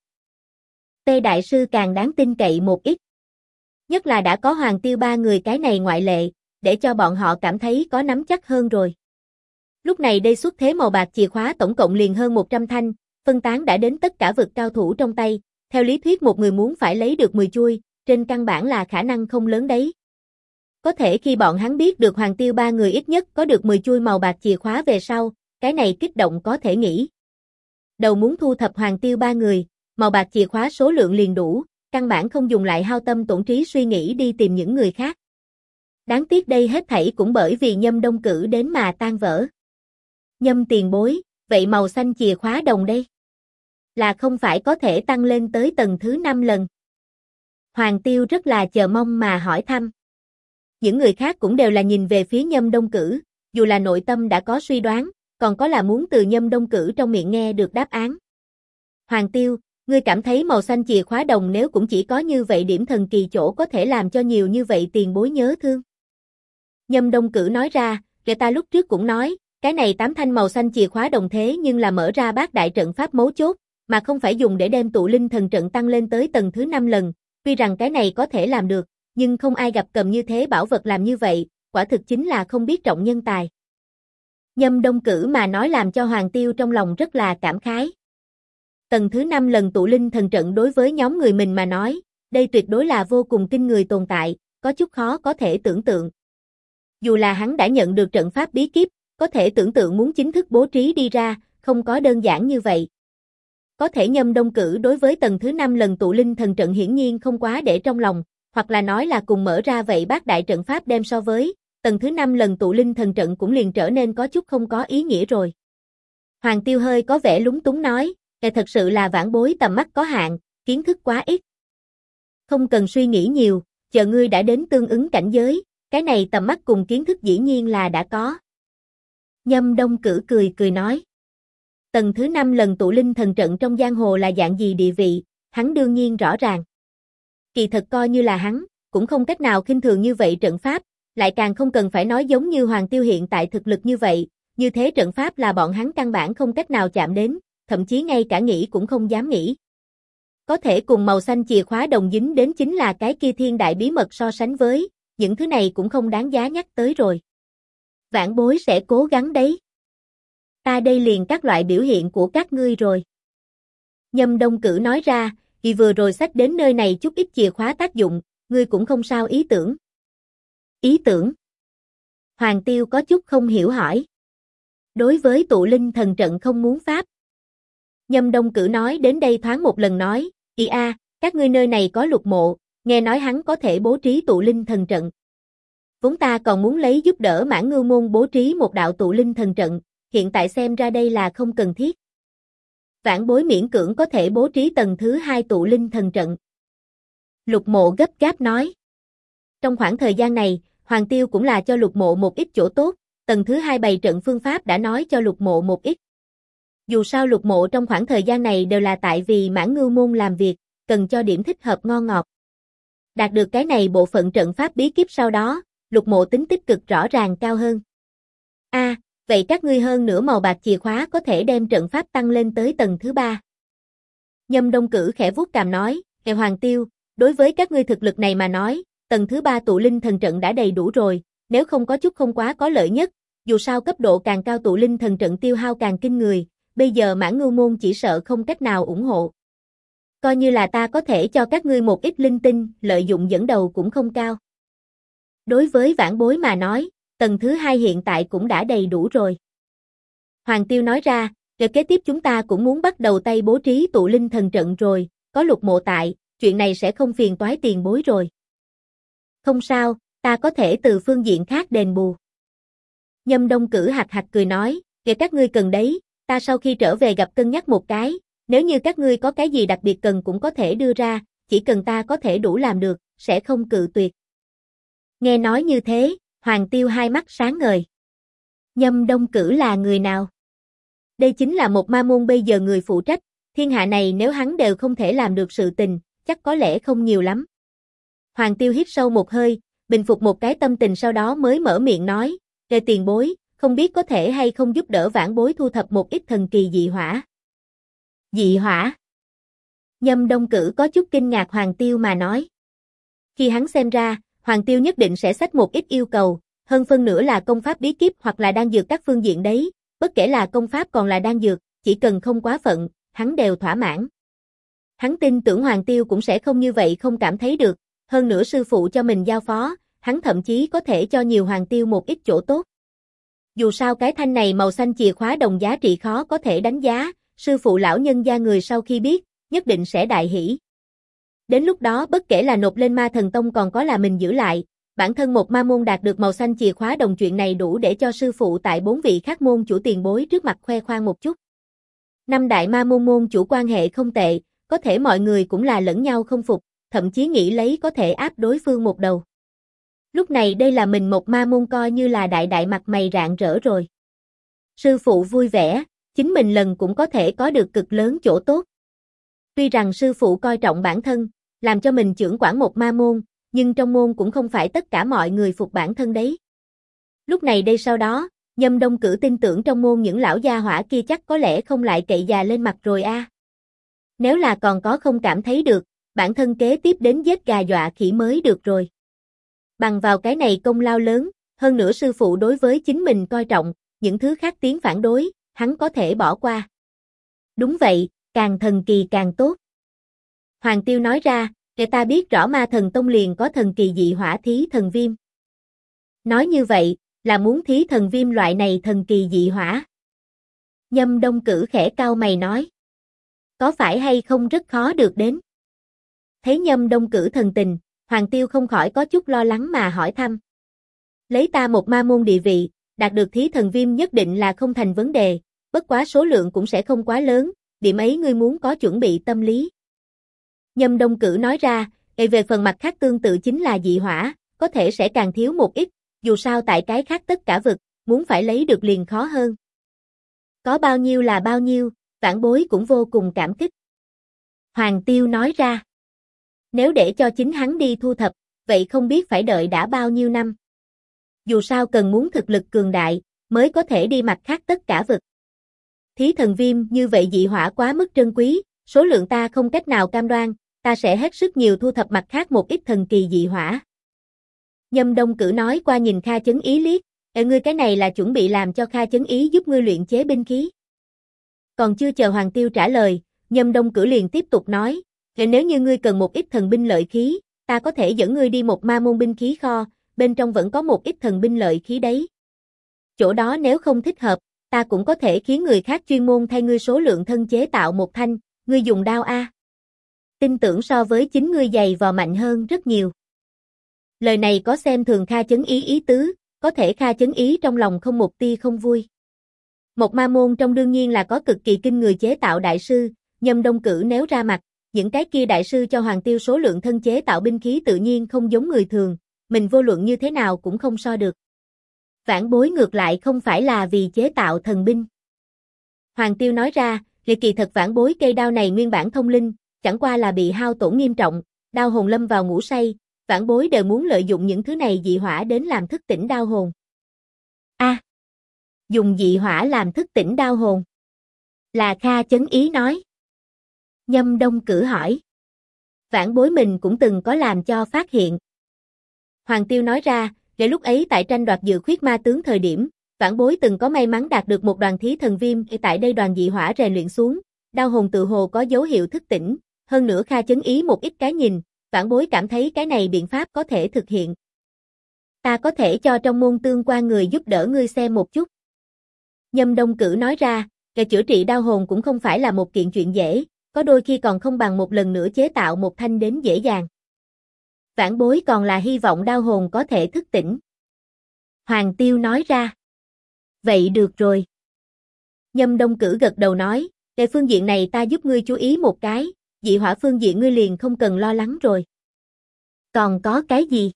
S1: T đại sư càng đáng tin cậy một ít. Nhất là đã có Hoàng Tiêu ba người cái này ngoại lệ, để cho bọn họ cảm thấy có nắm chắc hơn rồi. Lúc này đây xuất thế màu bạc chìa khóa tổng cộng liền hơn 100 thanh, phân tán đã đến tất cả vực cao thủ trong tay, theo lý thuyết một người muốn phải lấy được 10 chuôi, trên căn bản là khả năng không lớn đấy. Có thể khi bọn hắn biết được Hoàng Tiêu ba người ít nhất có được 10 chuôi màu bạc chìa khóa về sau, cái này kích động có thể nghĩ. Đầu muốn thu thập Hoàng Tiêu ba người, màu bạc chìa khóa số lượng liền đủ, căn bản không dùng lại hao tâm tổn trí suy nghĩ đi tìm những người khác. Đáng tiếc đây hết thảy cũng bởi vì Nhâm Đông Cử đến mà tan vỡ. Nhâm tiền bối, vậy màu xanh chìa khóa đồng đây? Là không phải có thể tăng lên tới tầng thứ 5 lần? Hoàng Tiêu rất là chờ mong mà hỏi thăm. Những người khác cũng đều là nhìn về phía Nhâm Đông Cử, dù là nội tâm đã có suy đoán, còn có là muốn từ Nhâm Đông Cử trong miệng nghe được đáp án. Hoàng Tiêu, ngươi cảm thấy màu xanh chìa khóa đồng nếu cũng chỉ có như vậy điểm thần kỳ chỗ có thể làm cho nhiều như vậy tiền bối nhớ thương? Nhâm Đông Cử nói ra, người ta lúc trước cũng nói, cái này 8 thanh màu xanh chìa khóa đồng thế nhưng là mở ra bát đại trận pháp mấu chốt, mà không phải dùng để đem tụ linh thần trận tăng lên tới tầng thứ 5 lần, tuy rằng cái này có thể làm được, nhưng không ai gặp cầm như thế bảo vật làm như vậy, quả thực chính là không biết trọng nhân tài. Nhâm Đông Cử mà nói làm cho Hoàng Tiêu trong lòng rất là cảm khái. Tầng thứ 5 lần tụ linh thần trận đối với nhóm người mình mà nói, Đây tuyệt đối là vô cùng kinh người tồn tại, có chút khó có thể tưởng tượng. Dù là hắn đã nhận được trận pháp bí kíp, có thể tưởng tượng muốn chính thức bố trí đi ra, không có đơn giản như vậy. Có thể Nhâm Đông Cử đối với tầng thứ 5 lần tụ linh thần trận hiển nhiên không quá để trong lòng, hoặc là nói là cùng mở ra vậy bác đại trận pháp đem so với, tầng thứ 5 lần tụ linh thần trận cũng liền trở nên có chút không có ý nghĩa rồi. Hoàng Tiêu hơi có vẻ lúng túng nói, thật sự là vãn bối tầm mắt có hạn, kiến thức quá ít. Không cần suy nghĩ nhiều, chờ ngươi đã đến tương ứng cảnh giới, cái này tầm mắt cùng kiến thức dĩ nhiên là đã có. Nhâm Đông Cử cười nói. Tầng thứ 5 lần tụ linh thần trận trong giang hồ là dạng gì địa vị, hắn đương nhiên rõ ràng. Kỳ thật coi như là hắn, cũng không cách nào khinh thường như vậy trận pháp, lại càng không cần phải nói giống như Hoàng Tiêu hiện tại thực lực như vậy, như thế trận pháp là bọn hắn căn bản không cách nào chạm đến, thậm chí ngay cả nghĩ cũng không dám nghĩ. Có thể cùng màu xanh chìa khóa đồng dính đến chính là cái kia thiên đại bí mật so sánh với, những thứ này cũng không đáng giá nhắc tới rồi. Vãn bối sẽ cố gắng đấy. Ta đây liền các loại biểu hiện của các ngươi rồi. Nhâm Đông Cử nói ra, vì vừa rồi xách đến nơi này chút ít chìa khóa tác dụng, ngươi cũng không sao ý tưởng. Ý tưởng? Hoàng Tiêu có chút không hiểu hỏi. Đối với tụ linh thần trận không muốn pháp. Nhâm Đông Cử nói đến đây thoáng một lần nói, các ngươi nơi này có Lục Mộ, nghe nói hắn có thể bố trí tụ linh thần trận. Vốn ta còn muốn lấy giúp đỡ Mãn Ngưu môn bố trí một đạo tụ linh thần trận, hiện tại xem ra đây là không cần thiết. Vãn bối miễn cưỡng có thể bố trí tầng thứ 2 tụ linh thần trận. Lục Mộ gấp gáp nói. Trong khoảng thời gian này, Hoàng Tiêu cũng là cho Lục Mộ một ít chỗ tốt, tầng thứ 2 bày trận phương pháp đã nói cho Lục Mộ một ít. Dù sao Lục Mộ trong khoảng thời gian này đều là tại vì Mãn Ngưu môn làm việc, cần cho điểm thích hợp ngon ngọt. Đạt được cái này bộ phận trận pháp bí kíp sau đó, Lục Mộ tính tích cực rõ ràng cao hơn. Vậy các ngươi hơn nửa màu bạc chìa khóa có thể đem trận pháp tăng lên tới tầng thứ 3. Nhâm Đông Cử khẽ vuốt cằm nói, Hoàng Tiêu, đối với các ngươi thực lực này mà nói, tầng thứ 3 tụ linh thần trận đã đầy đủ rồi, nếu không có chút không quá có lợi nhất, dù sao cấp độ càng cao tụ linh thần trận tiêu hao càng kinh người, bây giờ Mãn Ngưu môn chỉ sợ không cách nào ủng hộ. Coi như là ta có thể cho các ngươi một ít linh tinh, lợi dụng dẫn đầu cũng không cao. Đối với vãn bối mà nói, tầng thứ 2 hiện tại cũng đã đầy đủ rồi. Hoàng Tiêu nói ra, rồi kế tiếp chúng ta cũng muốn bắt đầu tay bố trí tụ linh thần trận rồi, có Lục Mộ tại, chuyện này sẽ không phiền toái tiền bối rồi. Không sao, ta có thể từ phương diện khác đền bù. Nhâm Đông Cử hạc hạc cười nói, kể các ngươi cần đấy, ta sau khi trở về gặp cân nhắc một cái, nếu như các ngươi có cái gì đặc biệt cần cũng có thể đưa ra, chỉ cần ta có thể đủ làm được, sẽ không cự tuyệt. Nghe nói như thế, Hoàng Tiêu hai mắt sáng ngời. Nhâm Đông Cử là người nào? Đây chính là một ma môn bây giờ người phụ trách, thiên hạ này nếu hắn đều không thể làm được sự tình, chắc có lẽ không nhiều lắm. Hoàng Tiêu hít sâu một hơi, bình phục một cái tâm tình sau đó mới mở miệng nói, tiền bối, không biết có thể hay không giúp đỡ vãn bối thu thập một ít thần kỳ dị hỏa. Dị hỏa? Nhâm Đông Cử có chút kinh ngạc Hoàng Tiêu mà nói. Khi hắn xem ra, Hoàng Tiêu nhất định sẽ xách một ít yêu cầu, hơn phân nửa là công pháp bí kíp hoặc là đan dược các phương diện đấy, bất kể là công pháp còn là đan dược, chỉ cần không quá phận, hắn đều thỏa mãn. Hắn tin tưởng Hoàng Tiêu cũng sẽ không như vậy không cảm thấy được, hơn nữa sư phụ cho mình giao phó, hắn thậm chí có thể cho nhiều Hoàng Tiêu một ít chỗ tốt. Dù sao cái thanh này màu xanh chìa khóa đồng giá trị khó có thể đánh giá, sư phụ lão nhân gia người sau khi biết, nhất định sẽ đại hỉ. Đến lúc đó bất kể là nộp lên Ma Thần Tông còn có là mình giữ lại, bản thân một ma môn đạt được màu xanh chìa khóa đồng chuyện này đủ để cho sư phụ tại 4 vị khác môn chủ tiền bối trước mặt khoe khoang một chút. 5 đại ma môn môn chủ quan hệ không tệ, có thể mọi người cũng là lẫn nhau không phục, thậm chí nghĩ lấy có thể áp đối phương một đầu. Lúc này đây là mình một ma môn coi như là đại đại mặt mày rạng rỡ rồi. Sư phụ vui vẻ, chính mình lần cũng có thể có được cực lớn chỗ tốt. Tuy rằng sư phụ coi trọng bản thân, làm cho mình trưởng quản một ma môn, nhưng trong môn cũng không phải tất cả mọi người phục bản thân đấy. Lúc này đây sau đó, Nhâm Đông Cử tin tưởng trong môn những lão gia hỏa kia chắc có lẽ không lại cậy già lên mặt rồi a. Nếu là còn có không cảm thấy được, bản thân kế tiếp đến giết gà dọa khỉ mới được rồi. Bằng vào cái này công lao lớn, hơn nữa sư phụ đối với chính mình coi trọng, những thứ khác tiếng phản đối, hắn có thể bỏ qua. Đúng vậy, càng thần kỳ càng tốt. Hoàng Tiêu nói ra, Để ta biết rõ Ma Thần Tông liền có thần kỳ dị hỏa thí thần viêm. Nói như vậy, là muốn thí thần viêm loại này thần kỳ dị hỏa. Nhâm Đông Cử khẽ cau mày nói. Có phải hay không rất khó được đến? Thấy Nhâm Đông Cử thần tình, Hoàng Tiêu không khỏi có chút lo lắng mà hỏi thăm. Lấy ta một ma môn địa vị, đạt được thí thần viêm nhất định là không thành vấn đề, bất quá số lượng cũng sẽ không quá lớn, điểm ấy ngươi muốn có chuẩn bị tâm lý. Nhâm Đông Cử nói ra, về phần mặt khác tương tự chính là dị hỏa, có thể sẽ càng thiếu một ít, dù sao tại cái khác tất cả vực, muốn phải lấy được liền khó hơn. Có bao nhiêu là bao nhiêu, vãn bối cũng vô cùng cảm kích. Hoàng Tiêu nói ra. Nếu để cho chính hắn đi thu thập, vậy không biết phải đợi đã bao nhiêu năm. Dù sao cần muốn thực lực cường đại, mới có thể đi mặt khác tất cả vực. Thí thần viêm như vậy dị hỏa quá mức trân quý, số lượng ta không cách nào cam đoan, ta sẽ hết sức nhiều thu thập mặt khác một ít thần kỳ dị hỏa. Nhâm Đông Cử nói qua nhìn Kha Chấn Ý liếc, ngươi cái này là chuẩn bị làm cho Kha Chấn Ý giúp ngươi luyện chế binh khí. Còn chưa chờ Hoàng Tiêu trả lời, Nhâm Đông Cử liền tiếp tục nói, nếu như ngươi cần một ít thần binh lợi khí, ta có thể dẫn ngươi đi một ma môn binh khí kho, bên trong vẫn có một ít thần binh lợi khí đấy. Chỗ đó nếu không thích hợp, ta cũng có thể khiến người khác chuyên môn thay ngươi số lượng thân chế tạo một thanh, ngươi dùng đao a. Tin tưởng so với chính ngươi giày vò mạnh hơn rất nhiều. Lời này có xem thường Kha Chấn Ý ý tứ, có thể Kha Chấn Ý trong lòng không một tia không vui. Một ma môn trong đương nhiên là có cực kỳ kinh người chế tạo đại sư, Nhâm Đông Cử nếu ra mặt, những cái kia đại sư cho Hoàng Tiêu số lượng thân chế tạo binh khí tự nhiên không giống người thường, mình vô luận như thế nào cũng không so được. Vãn bối ngược lại không phải là vì chế tạo thần binh. Hoàng Tiêu nói ra, kỳ thật vãn bối cây đao này nguyên bản thông linh, chẳng qua là bị hao tổn nghiêm trọng, đao hồn lâm vào ngủ say, vãn bối đều muốn lợi dụng những thứ này dị hỏa đến làm thức tỉnh đao hồn. Dùng dị hỏa làm thức tỉnh đao hồn. Là Kha Chấn Ý nói. Nhâm Đông Cử hỏi. Vãn bối mình cũng từng có làm cho phát hiện. Hoàng Tiêu nói ra, để lúc ấy tại tranh đoạt dự khuyết ma tướng thời điểm, vãn bối từng có may mắn đạt được một đoàn thí thần viêm, tại đây đoàn dị hỏa rèn luyện xuống, đao hồn tự hồ có dấu hiệu thức tỉnh, hơn nữa Kha Chấn Ý một ít cái nhìn, vãn bối cảm thấy cái này biện pháp có thể thực hiện. Ta có thể cho trong môn tương quan người giúp đỡ ngươi xem một chút. Nhâm Đông Cử nói ra, chữa trị đao hồn cũng không phải là một kiện chuyện dễ, có đôi khi còn không bằng một lần nữa chế tạo một thanh đến dễ dàng. Vãn bối còn là hy vọng đao hồn có thể thức tỉnh. Hoàng Tiêu nói ra. Vậy được rồi. Nhâm Đông Cử gật đầu nói, về phương diện này ta giúp ngươi chú ý một cái, dị hỏa phương diện ngươi liền không cần lo lắng rồi. Còn có cái gì?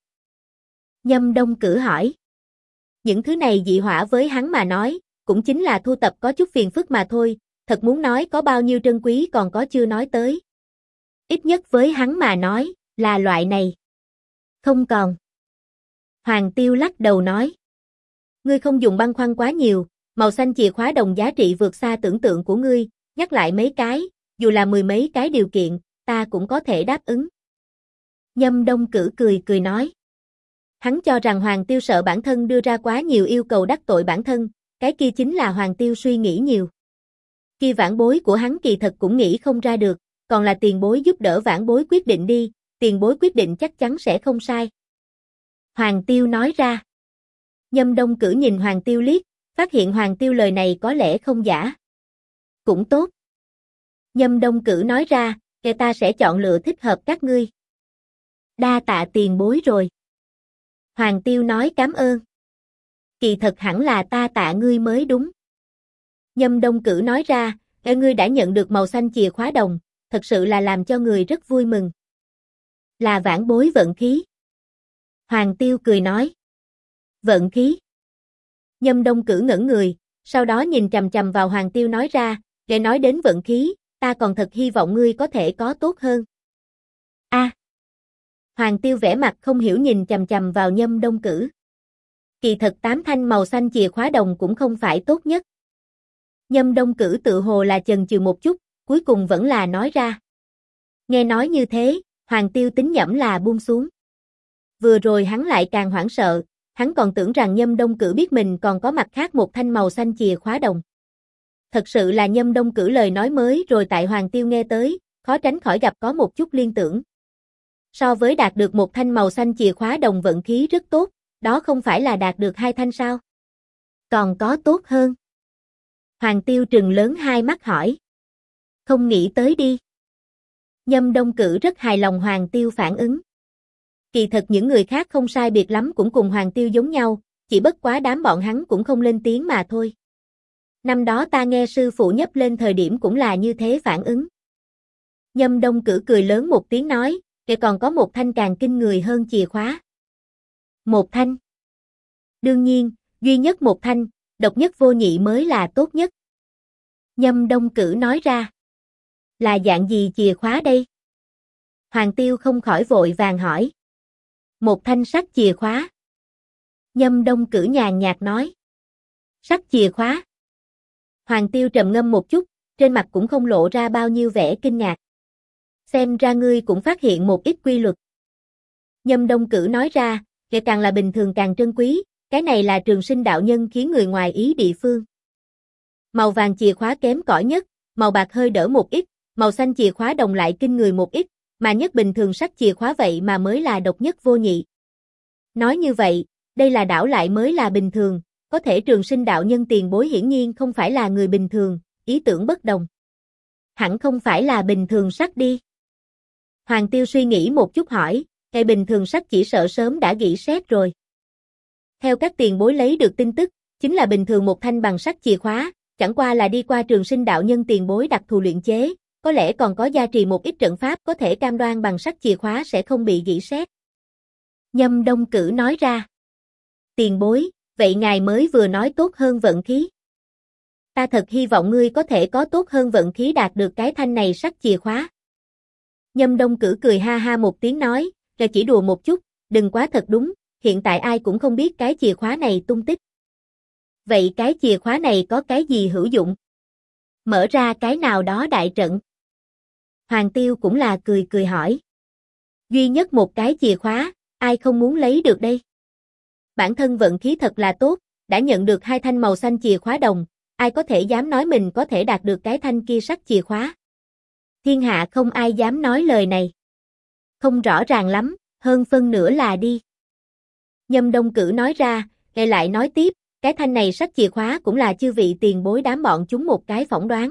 S1: Nhâm Đông Cử hỏi. Những thứ này dị hỏa với hắn mà nói, cũng chính là thu tập có chút phiền phức mà thôi, thật muốn nói có bao nhiêu trân quý còn có chưa nói tới. Ít nhất với hắn mà nói, là loại này. Không còn. Hoàng Tiêu lắc đầu nói. Ngươi không dùng băn khoăn quá nhiều, màu xanh chìa khóa đồng giá trị vượt xa tưởng tượng của ngươi, nhắc lại mấy cái, dù là mười mấy cái điều kiện, ta cũng có thể đáp ứng. Nhâm Đông Cử cười cười nói. Hắn cho rằng Hoàng Tiêu sợ bản thân đưa ra quá nhiều yêu cầu đắc tội bản thân, cái kia chính là Hoàng Tiêu suy nghĩ nhiều. Khi vãn bối của hắn kỳ thật cũng nghĩ không ra được, còn là tiền bối giúp đỡ vãn bối quyết định đi, tiền bối quyết định chắc chắn sẽ không sai. Hoàng Tiêu nói ra. Nhâm Đông Cử nhìn Hoàng Tiêu liếc, phát hiện Hoàng Tiêu lời này có lẽ không giả. Cũng tốt. Nhâm Đông Cử nói ra, ta sẽ chọn lựa thích hợp các ngươi. Đa tạ tiền bối rồi. Hoàng Tiêu nói cảm ơn. Kỳ thật hẳn là ta tạ ngươi mới đúng. Nhâm Đông Cử nói ra, ngươi đã nhận được màu xanh chìa khóa đồng, thật sự là làm cho người rất vui mừng. Là vãn bối vận khí. Hoàng Tiêu cười nói. Vận khí. Nhâm Đông Cử ngẩn người, sau đó nhìn chằm chằm vào Hoàng Tiêu nói ra, để nói đến vận khí, ta còn thật hy vọng ngươi có thể có tốt hơn. Hoàng Tiêu vẻ mặt không hiểu nhìn chằm chằm vào Nhâm Đông Cử. Kỳ thật 8 thanh màu xanh chìa khóa đồng cũng không phải tốt nhất. Nhâm Đông Cử tự hồ là chần chừ một chút, cuối cùng vẫn là nói ra. Nghe nói như thế, Hoàng Tiêu tính nhẩm là buông xuống. Vừa rồi hắn lại càng hoảng sợ, hắn còn tưởng rằng Nhâm Đông Cử biết mình còn có mặt khác một thanh màu xanh chìa khóa đồng. Thật sự là Nhâm Đông Cử lời nói mới rồi tại Hoàng Tiêu nghe tới, khó tránh khỏi gặp có một chút liên tưởng. So với đạt được một thanh màu xanh chìa khóa đồng vận khí rất tốt, đó không phải là đạt được hai thanh sao? Còn có tốt hơn. Hoàng Tiêu trừng lớn hai mắt hỏi. Không nghĩ tới đi. Nhâm Đông Cử rất hài lòng Hoàng Tiêu phản ứng. Kỳ thật những người khác không sai biệt lắm cũng cùng Hoàng Tiêu giống nhau, chỉ bất quá đám bọn hắn cũng không lên tiếng mà thôi. Năm đó ta nghe sư phụ nhấp lên thời điểm cũng là như thế phản ứng. Nhâm Đông Cử cười lớn một tiếng nói, kể còn có một thanh càng kinh người hơn chìa khóa. Một thanh. Đương nhiên, duy nhất một thanh, độc nhất vô nhị mới là tốt nhất. Nhâm Đông Cử nói ra. Là dạng gì chìa khóa đây? Hoàng Tiêu không khỏi vội vàng hỏi. Một thanh sắt chìa khóa. Nhâm Đông Cử nhàn nhạt nói. Sắt chìa khóa. Hoàng Tiêu trầm ngâm một chút, trên mặt cũng không lộ ra bao nhiêu vẻ kinh ngạc. Xem ra ngươi cũng phát hiện một ít quy luật. Nhâm Đông Cử nói ra, kể càng là bình thường càng trân quý, cái này là trường sinh đạo nhân khiến người ngoài ý địa phương. Màu vàng chìa khóa kém cỏi nhất, màu bạc hơi đỡ một ít, màu xanh chìa khóa đồng lại kinh người một ít, mà nhất bình thường sắt chìa khóa vậy mà mới là độc nhất vô nhị. Nói như vậy, đây là đảo lại mới là bình thường, có thể trường sinh đạo nhân tiền bối hiển nhiên không phải là người bình thường, ý tưởng bất đồng. Hẳn không phải là bình thường sắt đi. Hoàng Tiêu suy nghĩ một chút hỏi, cái bình thường sắt chỉ sợ sớm đã gỉ sét rồi. Theo các tiền bối lấy được tin tức, chính là bình thường một thanh bằng sắt chìa khóa, chẳng qua là đi qua trường sinh đạo nhân tiền bối đặc thù luyện chế, có lẽ còn có gia trì một ít trận pháp có thể cam đoan bằng sắt chìa khóa sẽ không bị gỉ sét. Nhâm Đông Cử nói ra. Tiền bối, vậy ngài mới vừa nói tốt hơn vận khí. Ta thật hy vọng ngươi có thể có tốt hơn vận khí đạt được cái thanh này sắt chìa khóa. Nhâm Đông Cử cười ha ha một tiếng nói, là chỉ đùa một chút, đừng quá thật đúng, hiện tại ai cũng không biết cái chìa khóa này tung tích. Vậy cái chìa khóa này có cái gì hữu dụng? Mở ra cái nào đó đại trận. Hoàng Tiêu cũng là cười cười hỏi. Duy nhất một cái chìa khóa, ai không muốn lấy được đây? Bản thân vận khí thật là tốt, đã nhận được hai thanh màu xanh chìa khóa đồng, ai có thể dám nói mình có thể đạt được cái thanh kia sắt chìa khóa? Thiên hạ không ai dám nói lời này. Không rõ ràng lắm, hơn phân nửa là đi. Nhâm Đông Cử nói ra, lại nói tiếp, cái thanh này sắt chìa khóa cũng là chư vị tiền bối đám bọn chúng một cái phỏng đoán.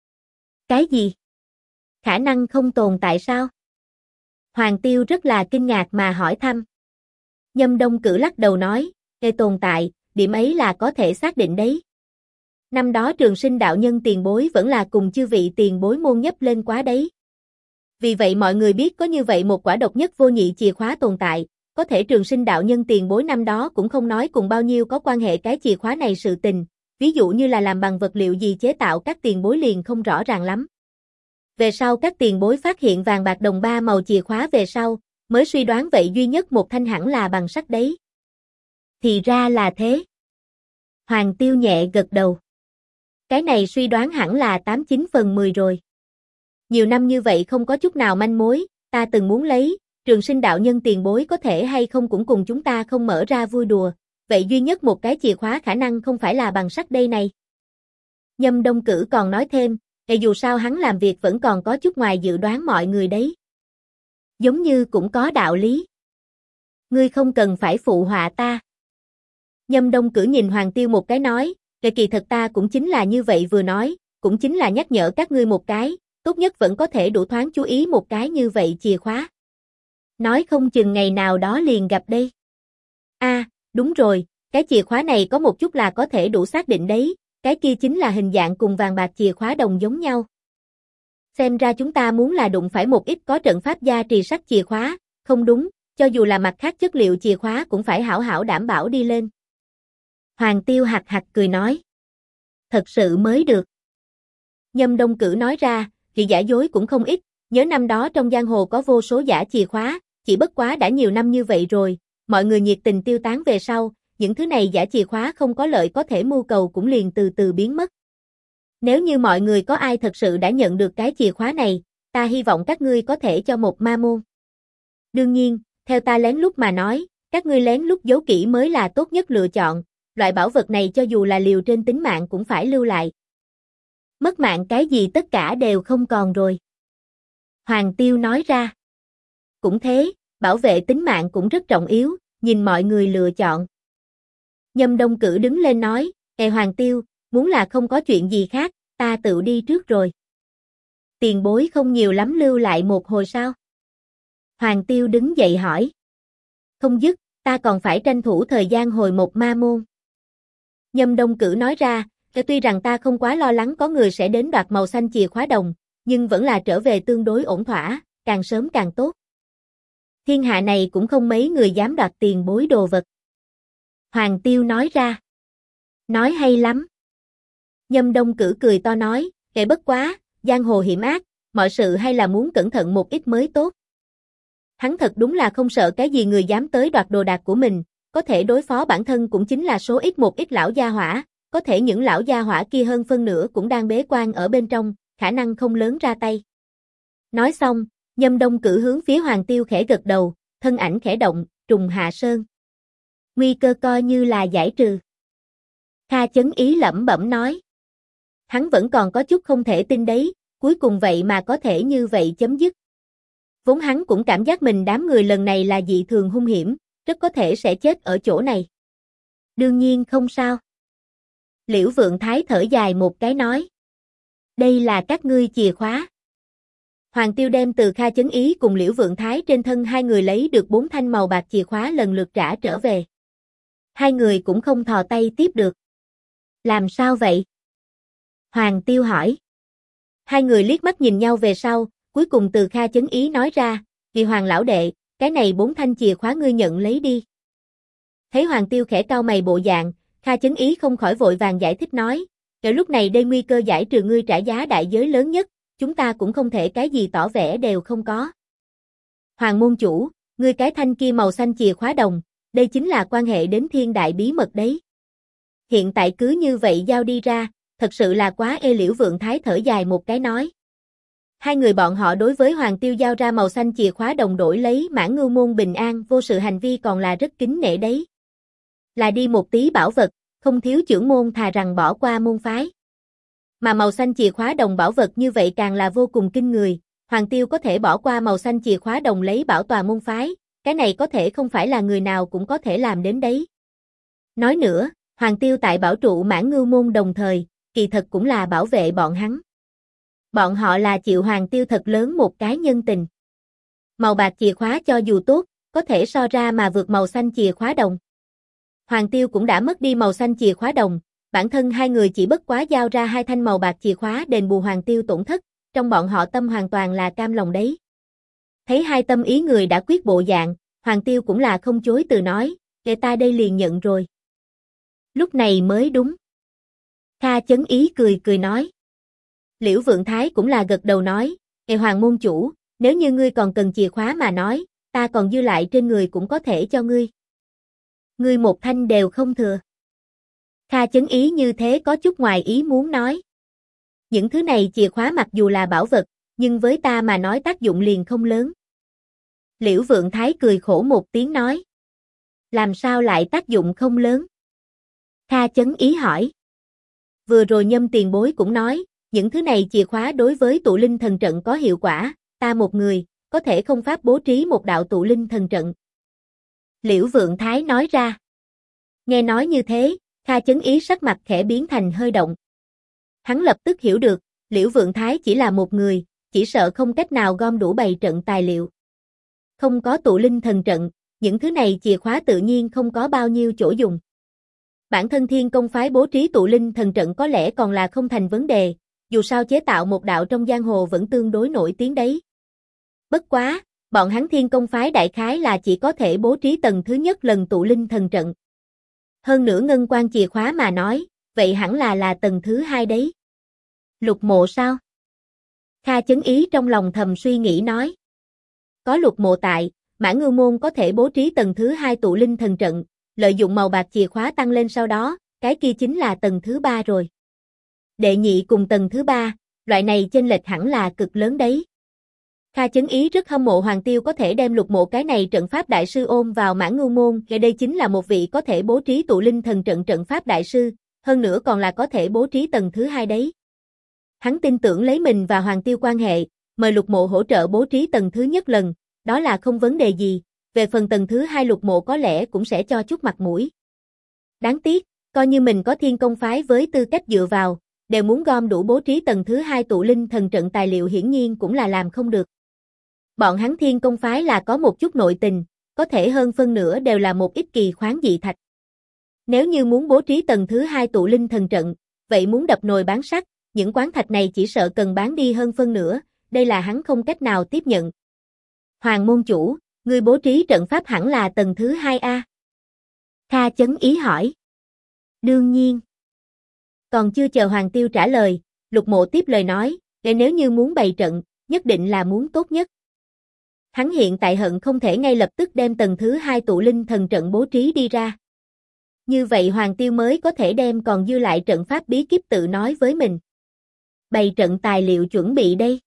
S1: Cái gì? Khả năng không tồn tại sao? Hoàng Tiêu rất là kinh ngạc mà hỏi thăm. Nhâm Đông Cử lắc đầu nói, tồn tại, điểm ấy là có thể xác định đấy. Năm đó trường sinh đạo nhân tiền bối vẫn là cùng chư vị tiền bối môn nhấp lên quá đấy. Vì vậy mọi người biết có như vậy một quả độc nhất vô nhị chìa khóa tồn tại, có thể trường sinh đạo nhân tiền bối năm đó cũng không nói cùng bao nhiêu có quan hệ cái chìa khóa này sự tình, ví dụ như là làm bằng vật liệu gì chế tạo các tiền bối liền không rõ ràng lắm. Về sau các tiền bối phát hiện vàng bạc đồng ba màu chìa khóa về sau, mới suy đoán vậy duy nhất một thanh hẳn là bằng sắt đấy. Thì ra là thế. Hoàng Tiêu nhẹ gật đầu. Cái này suy đoán hẳn là 89 phần 10 rồi. Nhiều năm như vậy không có chút nào manh mối, ta từng muốn lấy, trường sinh đạo nhân tiền bối có thể hay không cũng cùng chúng ta không mở ra vui đùa, vậy duy nhất một cái chìa khóa khả năng không phải là bằng sắt đây này. Nhâm Đông Cử còn nói thêm, dù sao hắn làm việc vẫn còn có chút ngoài dự đoán mọi người đấy. Giống như cũng có đạo lý. Ngươi không cần phải phụ họa ta. Nhâm Đông Cử nhìn Hoàng Tiêu một cái nói, kỳ thật ta cũng chính là như vậy vừa nói, cũng chính là nhắc nhở các ngươi một cái, tốt nhất vẫn có thể đủ thoáng chú ý một cái như vậy chìa khóa. Nói không chừng ngày nào đó liền gặp đây. Đúng rồi, cái chìa khóa này có một chút là có thể đủ xác định đấy, cái kia chính là hình dạng cùng vàng bạc chìa khóa đồng giống nhau. Xem ra chúng ta muốn là đụng phải một ít có trận pháp gia trì sắt chìa khóa, không đúng, cho dù là mặt khác chất liệu chìa khóa cũng phải hảo hảo đảm bảo đi lên. Hoàng Tiêu hạc hạc cười nói. Thật sự mới được. Nhâm Đông Cử nói ra, thì giả dối cũng không ít, nhớ năm đó trong giang hồ có vô số giả chìa khóa, chỉ bất quá đã nhiều năm như vậy rồi, mọi người nhiệt tình tiêu tán về sau, những thứ này giả chìa khóa không có lợi có thể mưu cầu cũng liền từ từ biến mất. Nếu như mọi người có ai thật sự đã nhận được cái chìa khóa này, ta hy vọng các ngươi có thể cho một ma môn. Đương nhiên, theo ta lén lút mà nói, các ngươi lén lút giấu kỹ mới là tốt nhất lựa chọn, loại bảo vật này cho dù là liều trên tính mạng cũng phải lưu lại. Mất mạng cái gì tất cả đều không còn rồi. Hoàng Tiêu nói ra. Cũng thế, bảo vệ tính mạng cũng rất trọng yếu, nhìn mọi người lựa chọn. Nhâm Đông Cử đứng lên nói, Hoàng Tiêu, muốn là không có chuyện gì khác, ta tự đi trước rồi. Tiền bối không nhiều lắm lưu lại một hồi sao? Hoàng Tiêu đứng dậy hỏi. Không dứt, ta còn phải tranh thủ thời gian hồi một ma môn. Nhâm Đông Cử nói ra, tuy rằng ta không quá lo lắng có người sẽ đến đoạt màu xanh chìa khóa đồng, nhưng vẫn là trở về tương đối ổn thỏa, càng sớm càng tốt. Thiên hạ này cũng không mấy người dám đoạt tiền bối đồ vật. Hoàng Tiêu nói ra. Nói hay lắm. Nhâm Đông Cử cười to nói, bất quá, giang hồ hiểm ác, mọi sự hay là muốn cẩn thận một ít mới tốt. Hắn thật đúng là không sợ cái gì người dám tới đoạt đồ đạc của mình, có thể đối phó bản thân cũng chính là số ít một ít lão gia hỏa, có thể những lão gia hỏa kia hơn phân nửa cũng đang bế quan ở bên trong, khả năng không lớn ra tay. Nói xong, Nhâm Đông Cử hướng phía Hoàng Tiêu khẽ gật đầu, thân ảnh khẽ động, trùng hạ sơn. Nguy cơ coi như là giải trừ. Kha Chấn Ý lẩm bẩm nói. Hắn vẫn còn có chút không thể tin đấy, cuối cùng vậy mà có thể như vậy chấm dứt. Vốn hắn cũng cảm giác mình đám người lần này là dị thường hung hiểm, rất có thể sẽ chết ở chỗ này. Đương nhiên không sao. Liễu Vượng Thái thở dài một cái nói. Đây là các ngươi chìa khóa. Hoàng Tiêu đem từ Kha Chấn Ý cùng Liễu Vượng Thái trên thân hai người lấy được 4 thanh màu bạc chìa khóa lần lượt trả trở về. Hai người cũng không thò tay tiếp được. Làm sao vậy? Hoàng Tiêu hỏi. Hai người liếc mắt nhìn nhau về sau, cuối cùng từ Kha Chấn Ý nói ra, vì Hoàng lão đệ, cái này 4 thanh chìa khóa ngươi nhận lấy đi. Thấy Hoàng Tiêu khẽ cau mày bộ dạng, Kha Chấn Ý không khỏi vội vàng giải thích nói, ở lúc này đây nguy cơ giải trừ ngươi trả giá đại giới lớn nhất, chúng ta cũng không thể cái gì tỏ vẻ đều không có. Hoàng môn chủ, ngươi cái thanh kia màu xanh chìa khóa đồng, đây chính là quan hệ đến thiên đại bí mật đấy. Hiện tại cứ như vậy giao đi ra, thật sự là quá Liễu Vượng Thái thở dài một cái nói. Hai người bọn họ đối với Hoàng Tiêu giao ra màu xanh chìa khóa đồng đổi lấy Mãn Ngưu môn bình an vô sự hành vi còn là rất kính nể đấy. Là đi một tí bảo vật, không thiếu trưởng môn thà rằng bỏ qua môn phái. Mà màu xanh chìa khóa đồng bảo vật như vậy càng là vô cùng kinh người, Hoàng Tiêu có thể bỏ qua màu xanh chìa khóa đồng lấy bảo tòa môn phái, cái này có thể không phải là người nào cũng có thể làm đến đấy. Nói nữa, Hoàng Tiêu tại bảo trụ Mãn Ngưu môn đồng thời, kỳ thật cũng là bảo vệ bọn hắn. Bọn họ là chịu Hoàng Tiêu thật lớn một cái nhân tình. Màu bạc chìa khóa cho dù tốt, có thể so ra mà vượt màu xanh chìa khóa đồng. Hoàng Tiêu cũng đã mất đi màu xanh chìa khóa đồng, bản thân hai người chỉ bất quá giao ra 2 thanh màu bạc chìa khóa đền bù Hoàng Tiêu tổn thất, trong bọn họ tâm hoàn toàn là cam lòng đấy. Thấy hai tâm ý người đã quyết bộ dạng, Hoàng Tiêu cũng là không chối từ nói, để ta đây liền nhận rồi. Lúc này mới đúng. Kha Chấn Ý cười cười nói. Liễu Vượng Thái cũng là gật đầu nói, Hoàng môn chủ, nếu như ngươi còn cần chìa khóa mà nói, ta còn dư lại trên người cũng có thể cho ngươi. Ngươi một thanh đều không thừa. Kha Chấn Ý như thế có chút ngoài ý muốn nói. Những thứ này chìa khóa mặc dù là bảo vật, nhưng với ta mà nói tác dụng liền không lớn. Liễu Vượng Thái cười khổ một tiếng nói. Làm sao lại tác dụng không lớn? Kha Chấn Ý hỏi. Vừa rồi Nhâm tiền bối cũng nói, những thứ này chìa khóa đối với tụ linh thần trận có hiệu quả, ta một người, có thể không pháp bố trí một đạo tụ linh thần trận. Liễu Vượng Thái nói ra. Nghe nói như thế, Kha Chấn Ý sắc mặt khẽ biến thành hơi động. Hắn lập tức hiểu được, Liễu Vượng Thái chỉ là một người, chỉ sợ không cách nào gom đủ bày trận tài liệu. Không có tụ linh thần trận, những thứ này chìa khóa tự nhiên không có bao nhiêu chỗ dùng. Bản thân Thiên Công phái bố trí tụ linh thần trận có lẽ còn là không thành vấn đề, dù sao chế tạo một đạo trong giang hồ vẫn tương đối nổi tiếng đấy. Bất quá, bọn hắn Thiên Công phái đại khái là chỉ có thể bố trí tầng thứ nhất lần tụ linh thần trận. Hơn nữa ngân quan chìa khóa mà nói, vậy hẳn là tầng thứ 2 đấy. Lục mộ sao? Kha Chấn Ý trong lòng thầm suy nghĩ nói. Có lục mộ tại, Mãn Ngưu môn có thể bố trí tầng thứ 2 tụ linh thần trận, lợi dụng màu bạc chìa khóa tăng lên sau đó, cái kia chính là tầng thứ 3 rồi. Đệ nhị cùng tầng thứ 3, loại này chênh lệch hẳn là cực lớn đấy. Kha Chấn Ý rất hâm mộ Hoàng Tiêu có thể đem lục mộ cái này trận pháp đại sư ôm vào Mãn Ngưu môn, và đây chính là một vị có thể bố trí tụ linh thần trận trận pháp đại sư, hơn nữa còn là có thể bố trí tầng thứ 2 đấy. Hắn tin tưởng lấy mình và Hoàng Tiêu quan hệ, mời lục mộ hỗ trợ bố trí tầng thứ nhất lần, đó là không vấn đề gì, về phần tầng thứ 2 Lục Mộ có lẽ cũng sẽ cho chút mặt mũi. Đáng tiếc, coi như mình có Thiên Công phái với tư cách dựa vào, đều muốn gom đủ bố trí tầng thứ 2 tụ linh thần trận tài liệu hiển nhiên cũng là làm không được. Bọn hắn Thiên Công phái là có một chút nội tình, có thể hơn phân nửa đều là một ít kỳ khoáng dị thạch. Nếu như muốn bố trí tầng thứ 2 tụ linh thần trận, vậy muốn đập nồi bán sắt, những khoáng thạch này chỉ sợ cần bán đi hơn phân nửa, đây là hắn không cách nào tiếp nhận. Hoàng môn chủ, ngươi bố trí trận pháp hẳn là tầng thứ 2A. Kha Chấn Ý hỏi. Đương nhiên. Còn chưa chờ Hoàng Tiêu trả lời, Lục Mộ tiếp lời nói, nếu như muốn bày trận, nhất định là muốn tốt nhất. Hắn hiện tại hận không thể ngay lập tức đem tầng thứ 2 tụ linh thần trận bố trí đi ra. Như vậy Hoàng Tiêu mới có thể đem còn dư lại trận pháp bí kíp tự nói với mình. Bày trận tài liệu chuẩn bị đây.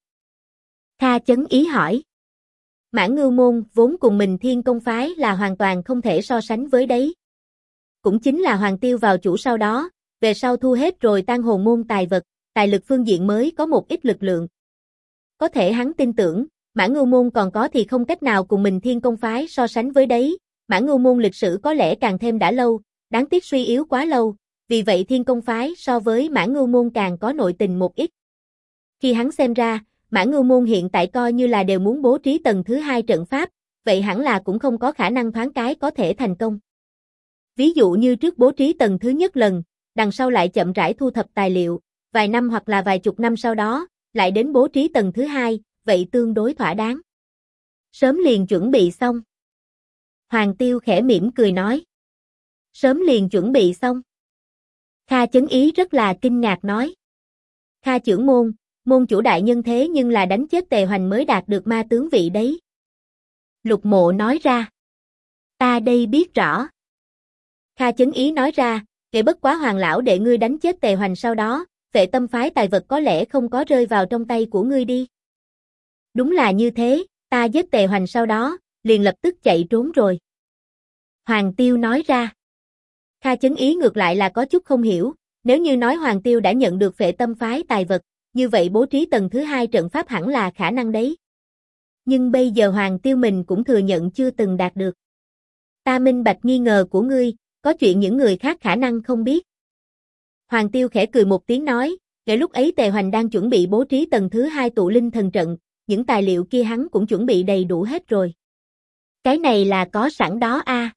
S1: Kha Chấn Ý hỏi. Mãn Ngưu Môn vốn cùng mình Thiên Công phái là hoàn toàn không thể so sánh với đấy. Cũng chính là Hoàng Tiêu vào chủ sau đó, về sau thu hết rồi Tang Hồn môn tài vật, tài lực phương diện mới có một ít lực lượng. Có thể hắn tin tưởng, Mãn Ngưu Môn còn có thì không cách nào cùng mình Thiên Công phái so sánh với đấy, Mãn Ngưu Môn lịch sử có lẽ càng thêm đã lâu, đáng tiếc suy yếu quá lâu, vì vậy Thiên Công phái so với Mãn Ngưu Môn càng có nội tình một ít. Khi hắn xem ra, Mãn Ngưu Môn hiện tại coi như là đều muốn bố trí tầng thứ 2 trận pháp, vậy hẳn là cũng không có khả năng thoáng cái có thể thành công. Ví dụ như trước bố trí tầng thứ nhất lần, đằng sau lại chậm rãi thu thập tài liệu, vài năm hoặc là vài chục năm sau đó, lại đến bố trí tầng thứ 2, vậy tương đối thỏa đáng. Sớm liền chuẩn bị xong. Hoàng Tiêu khẽ mỉm cười nói. Sớm liền chuẩn bị xong. Kha Chấn Ý rất là kinh ngạc nói. Kha trưởng môn, môn chủ đại nhân thế nhưng là đánh chết Tề Hoành mới đạt được ma tướng vị đấy. Lục Mộ nói ra. Ta đây biết rõ. Kha Chấn Ý nói ra, kể bất quá Hoàng lão đệ ngươi đánh chết Tề Hoành sau đó, Phệ Tâm phái tài vật có lẽ không có rơi vào trong tay của ngươi đi. Đúng là như thế, ta giết Tề Hoành sau đó, liền lập tức chạy trốn rồi. Hoàng Tiêu nói ra. Kha Chấn Ý ngược lại là có chút không hiểu, nếu như nói Hoàng Tiêu đã nhận được Phệ Tâm phái tài vật, như vậy bố trí tầng thứ 2 trận pháp hẳn là khả năng đấy. Nhưng bây giờ Hoàng Tiêu mình cũng thừa nhận chưa từng đạt được. Ta minh bạch nghi ngờ của ngươi, có chuyện những người khác khả năng không biết. Hoàng Tiêu khẽ cười một tiếng nói, kể lúc ấy Tề Hoành đang chuẩn bị bố trí tầng thứ 2 tụ linh thần trận, những tài liệu kia hắn cũng chuẩn bị đầy đủ hết rồi. Cái này là có sẵn đó a.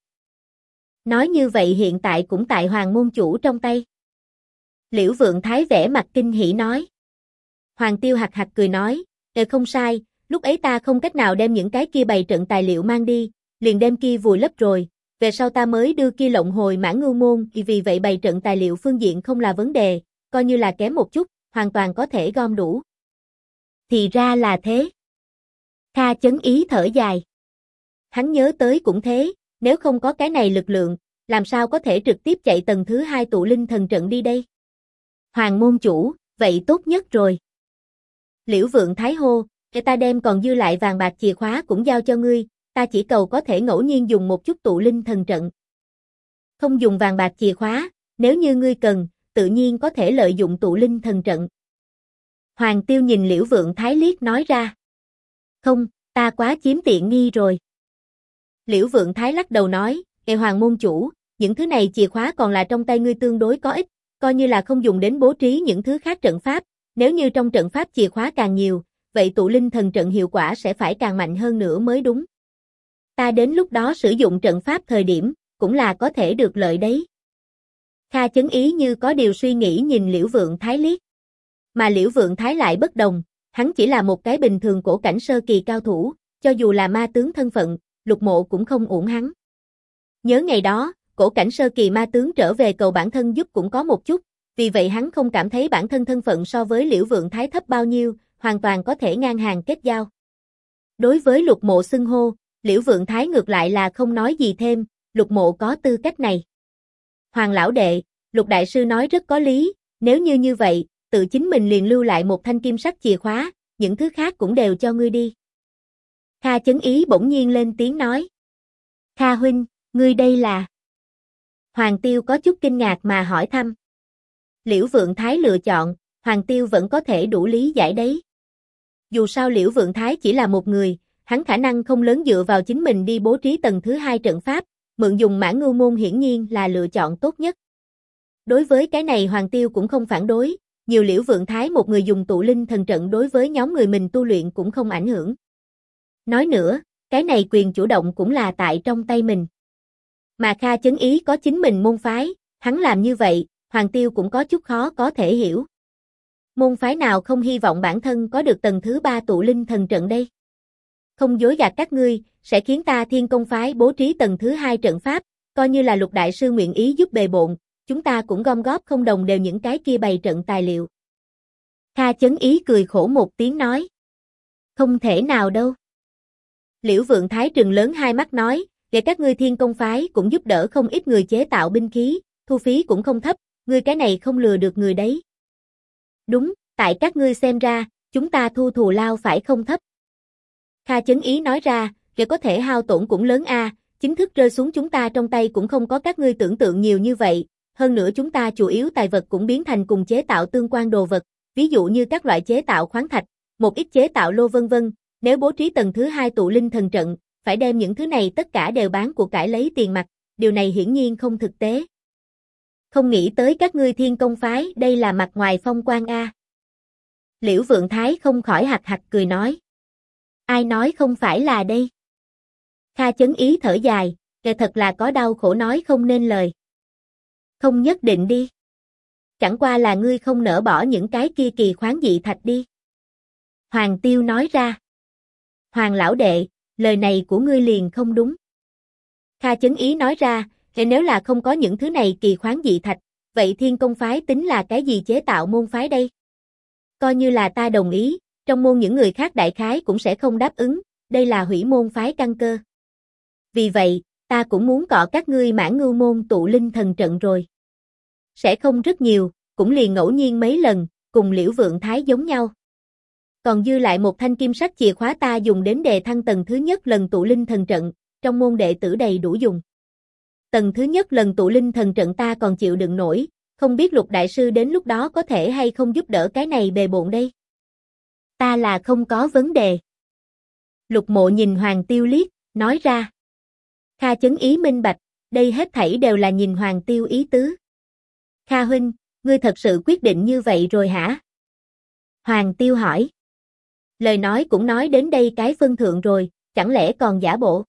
S1: Nói như vậy hiện tại cũng tại Hoàng môn chủ trong tay. Liễu Vượng Thái vẻ mặt kinh hỉ nói. Hoàng Tiêu hạc hạc cười nói, không sai, lúc ấy ta không cách nào đem những cái kia bày trận tài liệu mang đi, liền đem kia vùi lấp rồi, về sau ta mới đưa kia lộng hồi Mãn Ngưu Môn, vì vậy bày trận tài liệu phương diện không là vấn đề, coi như là kém một chút, hoàn toàn có thể gom đủ. Thì ra là thế. Kha Chấn Ý thở dài. Hắn nhớ tới cũng thế, nếu không có cái này lực lượng, làm sao có thể trực tiếp chạy tầng thứ 2 tụ linh thần trận đi đây? Hoàng môn chủ, vậy tốt nhất rồi. Liễu Vượng Thái hô, để ta đem còn dư lại vàng bạc chìa khóa cũng giao cho ngươi, ta chỉ cầu có thể ngẫu nhiên dùng một chút tụ linh thần trận. Không dùng vàng bạc chìa khóa, nếu như ngươi cần, tự nhiên có thể lợi dụng tụ linh thần trận. Hoàng Tiêu nhìn Liễu Vượng Thái liếc nói ra. Không, ta quá chiếm tiện nghi rồi. Liễu Vượng Thái lắc đầu nói, Hoàng môn chủ, những thứ này chìa khóa còn là trong tay ngươi tương đối có ích, coi như là không dùng đến bố trí những thứ khác trận pháp, nếu như trong trận pháp chìa khóa càng nhiều, vậy tụ linh thần trận hiệu quả sẽ phải càng mạnh hơn nữa mới đúng. Ta đến lúc đó sử dụng trận pháp thời điểm, cũng là có thể được lợi đấy. Kha Chấn Ý như có điều suy nghĩ nhìn Liễu Vượng Thái liếc. Mà Liễu Vượng Thái lại bất đồng, hắn chỉ là một cái bình thường cổ cảnh sơ kỳ cao thủ, cho dù là ma tướng thân phận, Lục Mộ cũng không uổng hắn. Nhớ ngày đó, cổ cảnh sơ kỳ ma tướng trở về cầu bản thân giúp cũng có một chút, vì vậy hắn không cảm thấy bản thân thân phận so với Liễu Vượng Thái thấp bao nhiêu, hoàn toàn có thể ngang hàng kết giao. Đối với Lục Mộ xưng hô, Liễu Vượng Thái ngược lại là không nói gì thêm, Lục Mộ có tư cách này. Hoàng lão đệ, Lục đại sư nói rất có lý, nếu như vậy, tự chính mình liền lưu lại một thanh kim sắc chìa khóa, những thứ khác cũng đều cho ngươi đi. Kha Chấn Ý bỗng nhiên lên tiếng nói. Kha huynh, ngươi đây là... Hoàng Tiêu có chút kinh ngạc mà hỏi thăm. Liễu Vượng Thái lựa chọn, Hoàng Tiêu vẫn có thể đủ lý giải đấy. Dù sao Liễu Vượng Thái chỉ là một người, hắn khả năng không lớn dựa vào chính mình đi bố trí tầng thứ 2 trận pháp, mượn dùng Mã Ngưu môn hiển nhiên là lựa chọn tốt nhất. Đối với cái này Hoàng Tiêu cũng không phản đối, nhiều Liễu Vượng Thái một người dùng tụ linh thần trận đối với nhóm người mình tu luyện cũng không ảnh hưởng. Nói nữa, cái này quyền chủ động cũng là tại trong tay mình. Mà Kha Chấn Ý có chính mình môn phái, hắn làm như vậy, Hoàng Tiêu cũng có chút khó có thể hiểu. Môn phái nào không hy vọng bản thân có được tầng thứ 3 tụ linh thần trận đây? Không dối gạt các ngươi, sẽ khiến ta Thiên Công phái bố trí tầng thứ 2 trận pháp, coi như là Lục đại sư nguyện ý giúp bề bộn, chúng ta cũng gom góp không đồng đều những cái kia bày trận tài liệu. Kha Chấn Ý cười khổ một tiếng nói. Không thể nào đâu. Liễu Vượng Thái trừng lớn hai mắt nói, để các ngươi Thiên Công phái cũng giúp đỡ không ít người chế tạo binh khí, thu phí cũng không thấp, ngươi cái này không lừa được người đấy. Đúng, tại các ngươi xem ra, chúng ta thu thù lao phải không thấp. Kha Chấn Ý nói ra, để có thể hao tổn cũng lớn a, chính thức rơi xuống chúng ta trong tay cũng không có các ngươi tưởng tượng nhiều như vậy, hơn nữa chúng ta chủ yếu tài vật cũng biến thành cùng chế tạo tương quan đồ vật, ví dụ như các loại chế tạo khoáng thạch, một ít chế tạo lô vân vân, nếu bố trí tầng thứ 2 tụ linh thần trận, phải đem những thứ này tất cả đều bán của cải lấy tiền mặt, điều này hiển nhiên không thực tế. Không nghĩ tới các ngươi Thiên Công phái, đây là mặt ngoài phong quang a. Liễu Vượng Thái không khỏi hạc hạc cười nói. Ai nói không phải là đây? Kha Chấn Ý thở dài, kẻ thật là có đau khổ nói không nên lời. Không nhất định đi. Chẳng qua là ngươi không nỡ bỏ những cái kia kỳ khoáng dị thạch đi. Hoàng Tiêu nói ra. Hoàng lão đệ, lời này của ngươi liền không đúng. Kha Chấn Ý nói ra, nếu là không có những thứ này kỳ khoáng dị thạch, vậy Thiên Công phái tính là cái gì chế tạo môn phái đây? Coi như là ta đồng ý, trong môn những người khác đại khái cũng sẽ không đáp ứng, đây là hủy môn phái căn cơ. Vì vậy, ta cũng muốn cọ các ngươi Mã Ngưu môn tụ linh thần trận rồi. Sẽ không rất nhiều, cũng liền ngẫu nhiên mấy lần, cùng Liễu Vượng Thái giống nhau. Còn dư lại một thanh kim sắc chìa khóa ta dùng đến đề thăng tầng thứ nhất lần tụ linh thần trận, trong môn đệ tử đầy đủ dùng. Tầng thứ nhất lần tụ linh thần trận ta còn chịu đựng nổi, không biết Lục đại sư đến lúc đó có thể hay không giúp đỡ cái này bề bộn đây. Ta là không có vấn đề. Lục Mộ nhìn Hoàng Tiêu liếc, nói ra. Kha Chấn Ý minh bạch, đây hết thảy đều là nhìn Hoàng Tiêu ý tứ. Kha huynh, ngươi thật sự quyết định như vậy rồi hả? Hoàng Tiêu hỏi. Lời nói cũng nói đến đây cái phân thượng rồi, chẳng lẽ còn giả bộ?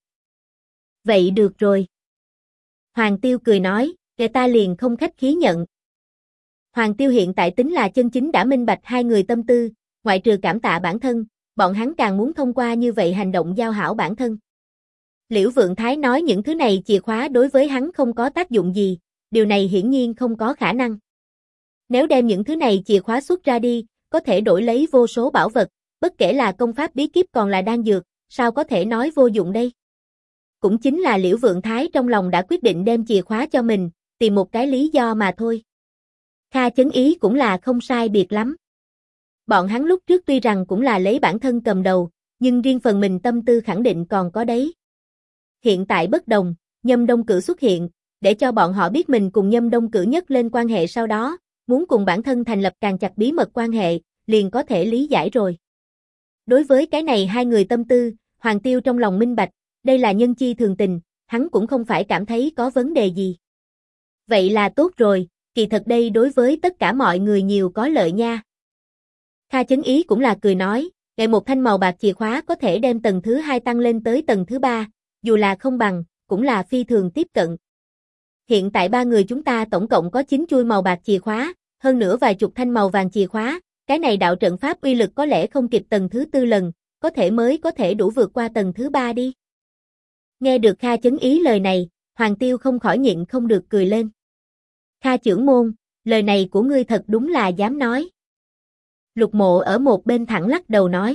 S1: Vậy được rồi. Hoàng Tiêu cười nói, để ta liền không khách khí nhận. Hoàng Tiêu hiện tại tính là chân chính đã minh bạch hai người tâm tư, ngoại trừ cảm tạ bản thân, bọn hắn càng muốn thông qua như vậy hành động giao hảo bản thân. Liễu Vượng Thái nói những thứ này chìa khóa đối với hắn không có tác dụng gì, điều này hiển nhiên không có khả năng. Nếu đem những thứ này chìa khóa xuất ra đi, có thể đổi lấy vô số bảo vật, bất kể là công pháp bí kíp còn là đan dược, sao có thể nói vô dụng đây? Cũng chính là Liễu Vượng Thái trong lòng đã quyết định đem chìa khóa cho mình, tìm một cái lý do mà thôi. Kha Chấn Ý cũng là không sai biệt lắm. Bọn hắn lúc trước tuy rằng cũng là lấy bản thân cầm đầu, nhưng riêng phần mình tâm tư khẳng định còn có đấy. Hiện tại bất đồng, Nhâm Đông Cử xuất hiện, để cho bọn họ biết mình cùng Nhâm Đông Cử nhất lên quan hệ sau đó, muốn cùng bản thân thành lập càng chặt bí mật quan hệ, liền có thể lý giải rồi. Đối với cái này hai người tâm tư, Hoàng Tiêu trong lòng minh bạch, đây là nhân chi thường tình, hắn cũng không phải cảm thấy có vấn đề gì. Vậy là tốt rồi, kỳ thật đây đối với tất cả mọi người nhiều có lợi nha. Kha Chấn Ý cũng là cười nói, để một thanh màu bạc chìa khóa có thể đem tầng thứ 2 tăng lên tới tầng thứ 3, dù là không bằng, cũng là phi thường tiếp cận. Hiện tại ba người chúng ta tổng cộng có 9 chuôi màu bạc chìa khóa, hơn nữa vài chục thanh màu vàng chìa khóa, cái này đạo trận pháp uy lực có lẽ không kịp tầng thứ 4 lần, có thể mới có thể đủ vượt qua tầng thứ 3 đi. Nghe được Kha Chấn Ý lời này, Hoàng Tiêu không khỏi nhịn không được cười lên. Kha trưởng môn, lời này của ngươi thật đúng là dám nói. Lục Mộ ở một bên thẳng lắc đầu nói.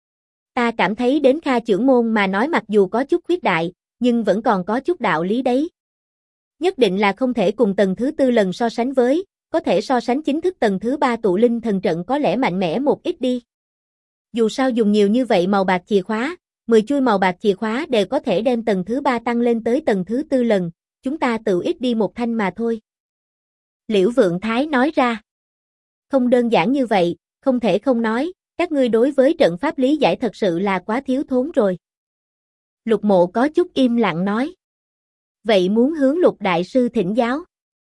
S1: Ta cảm thấy đến Kha trưởng môn mà nói mặc dù có chút khuyết đại, nhưng vẫn còn có chút đạo lý đấy. Nhất định là không thể cùng tầng thứ 4 lần so sánh với, có thể so sánh chính thức tầng thứ 3 tụ linh thần trận có lẽ mạnh mẽ một ít đi. Dù sao dùng nhiều như vậy màu bạc chìa khóa, 10 chuôi màu bạc chìa khóa đều có thể đem tầng thứ 3 tăng lên tới tầng thứ 4 lần, chúng ta tự ít đi một thanh mà thôi. Liễu Vượng Thái nói ra. Không đơn giản như vậy, không thể không nói, Các ngươi đối với trận pháp lý giải thật sự là quá thiếu thốn rồi. Lục Mộ có chút im lặng nói. Vậy muốn hướng Lục Đại Sư thỉnh giáo.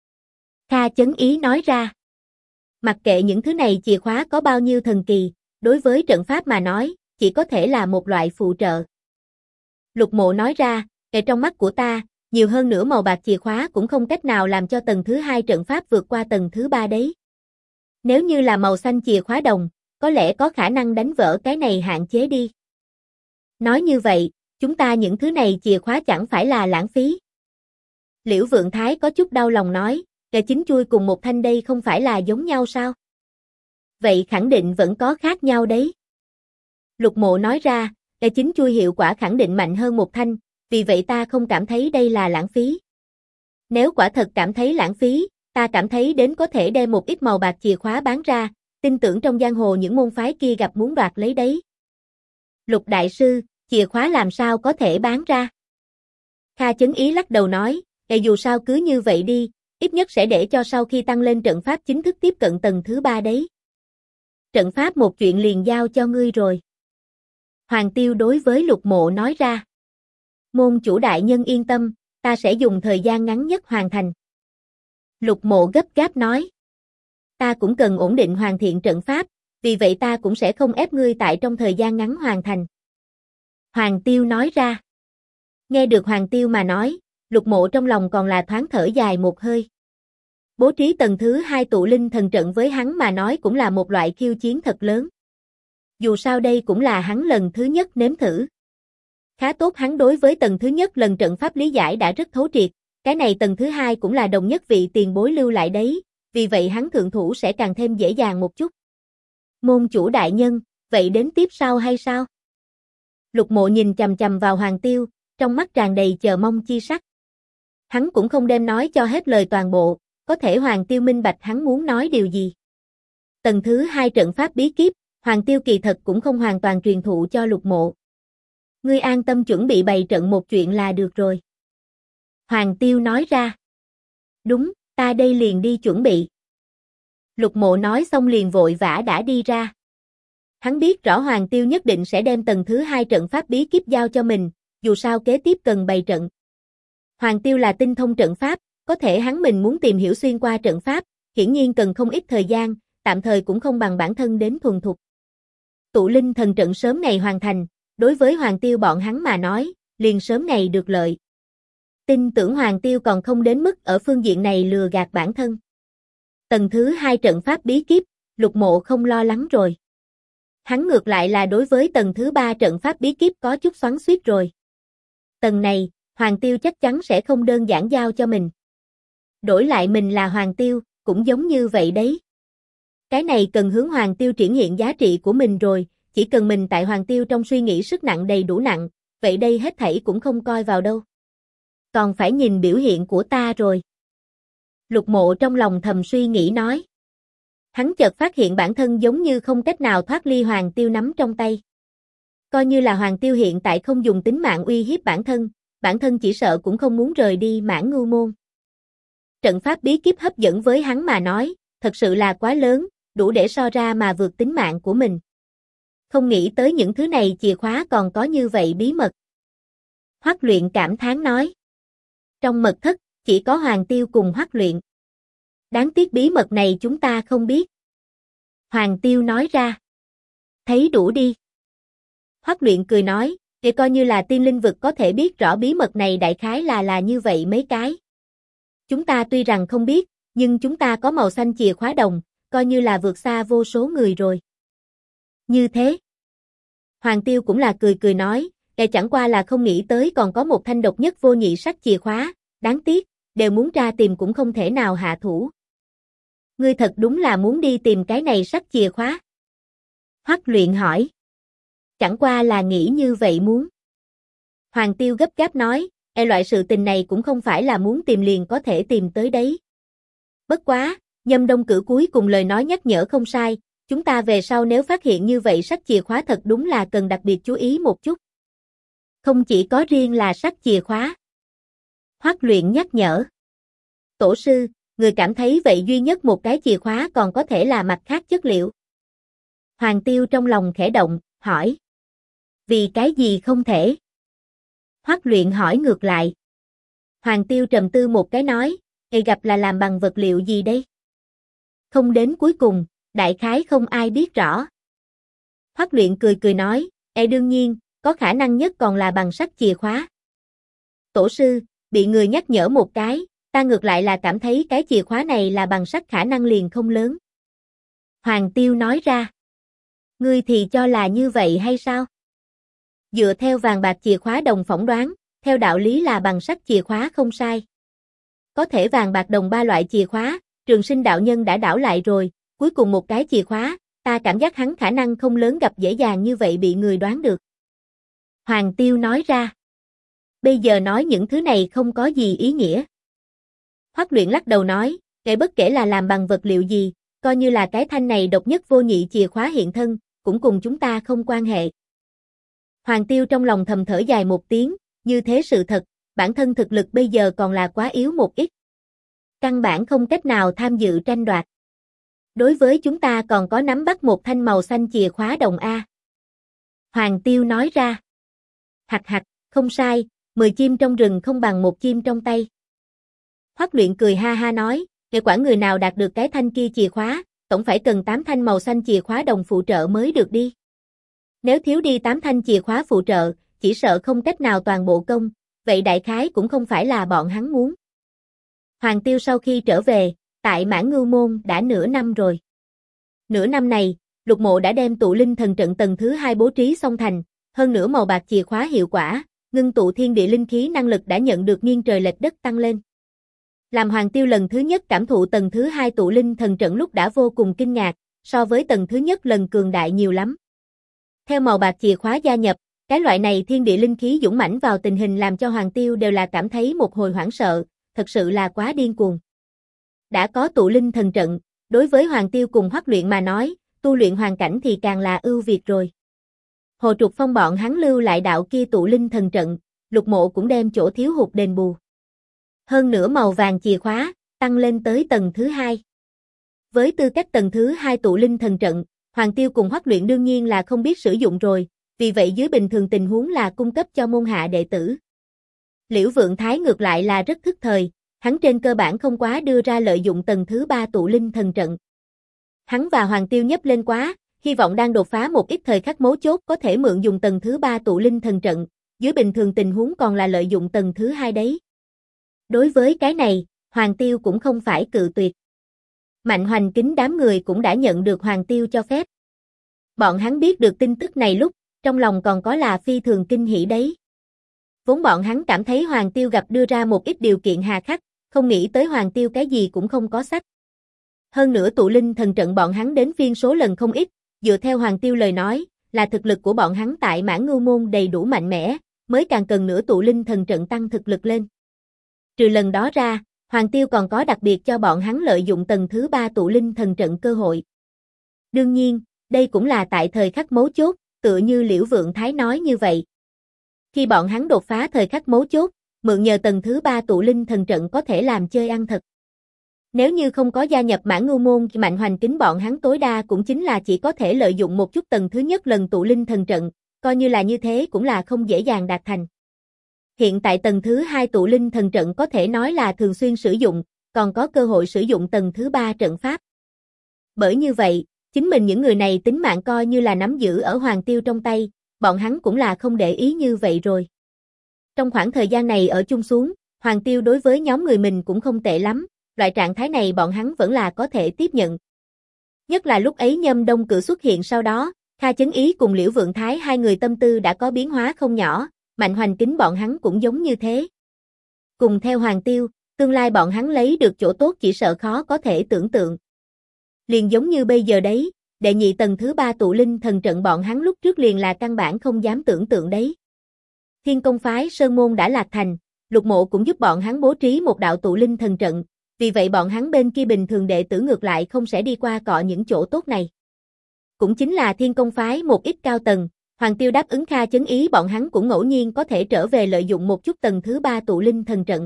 S1: Kha Chấn Ý nói ra. Mặc kệ những thứ này chìa khóa có bao nhiêu thần kỳ, đối với trận pháp mà nói, chỉ có thể là một loại phụ trợ. Lục Mộ nói ra, trong mắt của ta, nhiều hơn nữa màu bạc chìa khóa cũng không cách nào làm cho tầng thứ 2 trận pháp vượt qua tầng thứ 3 đấy. Nếu như là màu xanh chìa khóa đồng, có lẽ có khả năng đánh vỡ cái này hạn chế đi. Nói như vậy, chúng ta những thứ này chìa khóa chẳng phải là lãng phí. Liễu Vượng Thái có chút đau lòng nói, chính chui cùng một thanh đây không phải là giống nhau sao? Vậy khẳng định vẫn có khác nhau đấy. Lục Mộ nói ra, chính chui hiệu quả khẳng định mạnh hơn một thanh, vì vậy ta không cảm thấy đây là lãng phí. Nếu quả thật cảm thấy lãng phí, ta cảm thấy đến có thể đem một ít màu bạc chìa khóa bán ra, tin tưởng trong giang hồ những môn phái kia gặp muốn đoạt lấy đấy. Lục Đại Sư, chìa khóa làm sao có thể bán ra? Kha Chấn Ý lắc đầu nói, dù sao cứ như vậy đi, ít nhất sẽ để cho sau khi tăng lên trận pháp chính thức tiếp cận tầng thứ 3 đấy. Trận pháp một chuyện liền giao cho ngươi rồi. Hoàng Tiêu đối với Lục Mộ nói ra. Môn chủ đại nhân yên tâm, ta sẽ dùng thời gian ngắn nhất hoàn thành. Lục Mộ gấp gáp nói. Ta cũng cần ổn định hoàn thiện trận pháp, vì vậy ta cũng sẽ không ép ngươi tại trong thời gian ngắn hoàn thành. Hoàng Tiêu nói ra. Nghe được Hoàng Tiêu mà nói, Lục Mộ trong lòng còn là thoáng thở dài một hơi. Bố trí tầng thứ 2 tụ linh thần trận với hắn mà nói cũng là một loại khiêu chiến thật lớn. Dù sao đây cũng là hắn lần thứ nhất nếm thử. Khá tốt hắn đối với tầng thứ nhất lần trận pháp lý giải đã rất thấu triệt, cái này tầng thứ 2 cũng là đồng nhất vị tiền bối lưu lại đấy, vì vậy hắn thượng thủ sẽ càng thêm dễ dàng một chút. Môn chủ đại nhân, vậy đến tiếp sau hay sao? Lục Mộ nhìn chằm chằm vào Hoàng Tiêu, trong mắt tràn đầy chờ mong chi sắc. Hắn cũng không đem nói cho hết lời toàn bộ, có thể Hoàng Tiêu minh bạch hắn muốn nói điều gì. Tầng thứ 2 trận pháp bí kíp, Hoàng Tiêu kỳ thật cũng không hoàn toàn truyền thụ cho Lục Mộ. Ngươi an tâm chuẩn bị bày trận một chuyện là được rồi. Hoàng Tiêu nói ra. Đúng, ta đây liền đi chuẩn bị. Lục Mộ nói xong liền vội vã đã đi ra. Hắn biết rõ Hoàng Tiêu nhất định sẽ đem tầng thứ 2 trận pháp bí kíp giao cho mình, dù sao kế tiếp cần bày trận. Hoàng Tiêu là tinh thông trận pháp, có thể hắn mình muốn tìm hiểu xuyên qua trận pháp, hiển nhiên cần không ít thời gian, tạm thời cũng không bằng bản thân đến thuần thục. Tụ linh thần trận sớm ngày hoàn thành, đối với Hoàng Tiêu bọn hắn mà nói, liền sớm ngày được lợi. Tin tưởng Hoàng Tiêu còn không đến mức ở phương diện này lừa gạt bản thân. Tầng thứ 2 trận pháp bí kíp, Lục Mộ không lo lắng rồi. Hắn ngược lại là đối với tầng thứ 3 trận pháp bí kíp có chút xoắn xuýt rồi. Tầng này, Hoàng Tiêu chắc chắn sẽ không đơn giản giao cho mình. Đổi lại mình là Hoàng Tiêu, cũng giống như vậy đấy. Cái này cần hướng Hoàng Tiêu triển hiện giá trị của mình rồi, chỉ cần mình tại Hoàng Tiêu trong suy nghĩ sức nặng đầy đủ nặng, vậy đây hết thảy cũng không coi vào đâu. Còn phải nhìn biểu hiện của ta rồi. Lục Mộ trong lòng thầm suy nghĩ nói. Hắn chợt phát hiện bản thân giống như không cách nào thoát ly Hoàng Tiêu nắm trong tay. Coi như là Hoàng Tiêu hiện tại không dùng tính mạng uy hiếp bản thân chỉ sợ cũng không muốn rời đi Mãn Ngưu Môn. Trận pháp bí kíp hấp dẫn với hắn mà nói, thật sự là quá lớn, đủ để so ra mà vượt tính mạng của mình. Không nghĩ tới những thứ này chìa khóa còn có như vậy bí mật. Hoắc Luyện cảm thán nói. Trong mật thất, chỉ có Hoàng Tiêu cùng Hoắc Luyện. Đáng tiếc bí mật này chúng ta không biết. Hoàng Tiêu nói ra. Thấy đủ đi. Hoắc Luyện cười nói, để coi như là tiên linh vực có thể biết rõ bí mật này đại khái là như vậy mấy cái. Chúng ta tuy rằng không biết, nhưng chúng ta có màu xanh chìa khóa đồng, coi như là vượt xa vô số người rồi. Như thế. Hoàng Tiêu cũng là cười nói, chẳng qua là không nghĩ tới còn có một thanh độc nhất vô nhị sắc chìa khóa, đáng tiếc, đều muốn tra tìm cũng không thể nào hạ thủ. Ngươi thật đúng là muốn đi tìm cái này sắc chìa khóa. Hoắc Luyện hỏi. Chẳng qua là nghĩ như vậy muốn. Hoàng Tiêu gấp gáp nói, loại sự tình này cũng không phải là muốn tìm liền có thể tìm tới đấy. Bất quá, Nhâm Đông Cử cuối cùng lời nói nhắc nhở không sai, chúng ta về sau nếu phát hiện như vậy sắc chìa khóa thật đúng là cần đặc biệt chú ý một chút. Không chỉ có riêng là sắc chìa khóa. Hoắc Luyện nhắc nhở. Tổ sư, người cảm thấy vậy duy nhất một cái chìa khóa còn có thể là mặt khác chất liệu. Hoàng Tiêu trong lòng khẽ động, hỏi. Vì cái gì không thể? Hoắc Luyện hỏi ngược lại. Hoàng Tiêu trầm tư một cái nói, gặp là làm bằng vật liệu gì đây? Không đến cuối cùng, đại khái không ai biết rõ. Hoắc Luyện cười cười nói, đương nhiên, có khả năng nhất còn là bằng sắt chìa khóa. Tổ sư, bị người nhắc nhở một cái, ta ngược lại là cảm thấy cái chìa khóa này là bằng sắt khả năng liền không lớn. Hoàng Tiêu nói ra. Ngươi thì cho là như vậy hay sao? Dựa theo vàng bạc chìa khóa đồng phỏng đoán, theo đạo lý là bằng sắt chìa khóa không sai. Có thể vàng bạc đồng ba loại chìa khóa, Trường Sinh đạo nhân đã đảo lại rồi, cuối cùng một cái chìa khóa, ta cảm giác hắn khả năng không lớn gặp dễ dàng như vậy bị người đoán được. Hoàng Tiêu nói ra. Bây giờ nói những thứ này không có gì ý nghĩa. Hoắc Luyện lắc đầu nói, bất kể là làm bằng vật liệu gì, coi như là cái thanh này độc nhất vô nhị chìa khóa hiện thân, cũng cùng chúng ta không quan hệ. Hoàng Tiêu trong lòng thầm thở dài một tiếng, như thế sự thật, bản thân thực lực bây giờ còn là quá yếu một ít. Căn bản không cách nào tham dự tranh đoạt. Đối với chúng ta còn có nắm bắt một thanh màu xanh chìa khóa đồng A. Hoàng Tiêu nói ra. Hạch hạch, không sai, 10 chim trong rừng không bằng một chim trong tay. Hoắc Luyện cười ha ha nói, kể quản người nào đạt được cái thanh kia chìa khóa, tổng phải cần 8 thanh màu xanh chìa khóa đồng phụ trợ mới được đi. Nếu thiếu đi 8 thanh chìa khóa phụ trợ, chỉ sợ không cách nào toàn bộ công, vậy đại khái cũng không phải là bọn hắn muốn. Hoàng Tiêu sau khi trở về, tại Mãn Ngưu Môn đã nửa năm rồi. Nửa năm này, Lục Mộ đã đem tụ linh thần trận tầng thứ 2 bố trí xong thành, hơn nữa màu bạc chìa khóa hiệu quả, ngưng tụ thiên địa linh khí năng lực đã nhận được nghiêng trời lệch đất tăng lên. Làm Hoàng Tiêu lần thứ nhất cảm thụ tầng thứ 2 tụ linh thần trận lúc đã vô cùng kinh ngạc, so với tầng thứ nhất lần cường đại nhiều lắm. Theo màu bạc chìa khóa gia nhập, cái loại này thiên địa linh khí dũng mãnh vào tình hình làm cho Hoàng Tiêu đều là cảm thấy một hồi hoảng sợ, thật sự là quá điên cuồng. Đã có tụ linh thần trận, đối với Hoàng Tiêu cùng Hoắc Luyện mà nói, tu luyện hoàn cảnh thì càng là ưu việt rồi. Hồ Trục Phong bọn hắn lưu lại đạo kia tụ linh thần trận, Lục Mộ cũng đem chỗ thiếu hụt đền bù. Hơn nữa màu vàng chìa khóa, tăng lên tới tầng thứ 2. Với tư cách tầng thứ 2 tụ linh thần trận, Hoàng Tiêu cùng Hoắc Luyện đương nhiên là không biết sử dụng rồi, vì vậy dưới bình thường tình huống là cung cấp cho môn hạ đệ tử. Liễu Vượng Thái ngược lại là rất thức thời, hắn trên cơ bản không quá đưa ra lợi dụng tầng thứ 3 tụ linh thần trận. Hắn và Hoàng Tiêu nhấp lên quá, hy vọng đang đột phá một ít thời khắc mấu chốt có thể mượn dùng tầng thứ 3 tụ linh thần trận, dưới bình thường tình huống còn là lợi dụng tầng thứ 2 đấy. Đối với cái này, Hoàng Tiêu cũng không phải cự tuyệt. Mạnh Hoành Kính đám người cũng đã nhận được Hoàng Tiêu cho phép. Bọn hắn biết được tin tức này lúc, trong lòng còn có là phi thường kinh hỉ đấy. Vốn bọn hắn cảm thấy Hoàng Tiêu gặp đưa ra một ít điều kiện hà khắc, không nghĩ tới Hoàng Tiêu cái gì cũng không có sách. Hơn nữa tụ linh thần trận bọn hắn đến phiên số lần không ít, dựa theo Hoàng Tiêu lời nói, là thực lực của bọn hắn tại Mãn Ngưu Môn đầy đủ mạnh mẽ, mới càng cần nữa tụ linh thần trận tăng thực lực lên. Trừ lần đó ra, Hoàng Tiêu còn có đặc biệt cho bọn hắn lợi dụng tầng thứ 3 tụ linh thần trận cơ hội. Đương nhiên, đây cũng là tại thời khắc mấu chốt, tựa như Liễu Vượng Thái nói như vậy. Khi bọn hắn đột phá thời khắc mấu chốt, mượn nhờ tầng thứ 3 tụ linh thần trận có thể làm chơi ăn thật. Nếu như không có gia nhập Mãn Ngưu Môn, Mạnh Hoành Kính bọn hắn tối đa cũng chính là chỉ có thể lợi dụng một chút tầng thứ nhất lần tụ linh thần trận, coi như là như thế cũng là không dễ dàng đạt thành. Hiện tại tầng thứ 2 tụ linh thần trận có thể nói là thường xuyên sử dụng, còn có cơ hội sử dụng tầng thứ 3 trận pháp. Bởi như vậy, chính mình những người này tính mạng coi như là nắm giữ ở Hoàng Tiêu trong tay, bọn hắn cũng là không để ý như vậy rồi. Trong khoảng thời gian này ở chung xuống, Hoàng Tiêu đối với nhóm người mình cũng không tệ lắm, loại trạng thái này bọn hắn vẫn là có thể tiếp nhận. Nhất là lúc ấy Nhâm Đông Cử xuất hiện sau đó, Kha Chấn Ý cùng Liễu Vượng Thái hai người tâm tư đã có biến hóa không nhỏ, Mạnh Hoành Kính bọn hắn cũng giống như thế. Cùng theo Hoàng Tiêu, tương lai bọn hắn lấy được chỗ tốt chỉ sợ khó có thể tưởng tượng. Liền giống như bây giờ đấy, đệ nhị tầng thứ 3 tụ linh thần trận bọn hắn lúc trước liền là căn bản không dám tưởng tượng đấy. Thiên Công phái Sơn Môn đã lạc thành, Lục Mộ cũng giúp bọn hắn bố trí một đạo tụ linh thần trận, vì vậy bọn hắn bên kia bình thường đệ tử ngược lại không sẽ đi qua cọ những chỗ tốt này. Cũng chính là Thiên Công phái một ít cao tầng, Hoàng Tiêu đáp ứng Kha Chấn Ý bọn hắn cũng ngẫu nhiên có thể trở về lợi dụng một chút tầng thứ 3 tụ linh thần trận.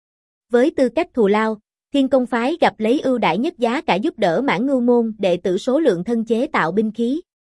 S1: Với tư cách thù lao, Thiên Công phái gặp lấy ưu đãi nhất giá cả giúp đỡ Mãn Ngưu Môn đệ tử số lượng thân chế tạo binh khí,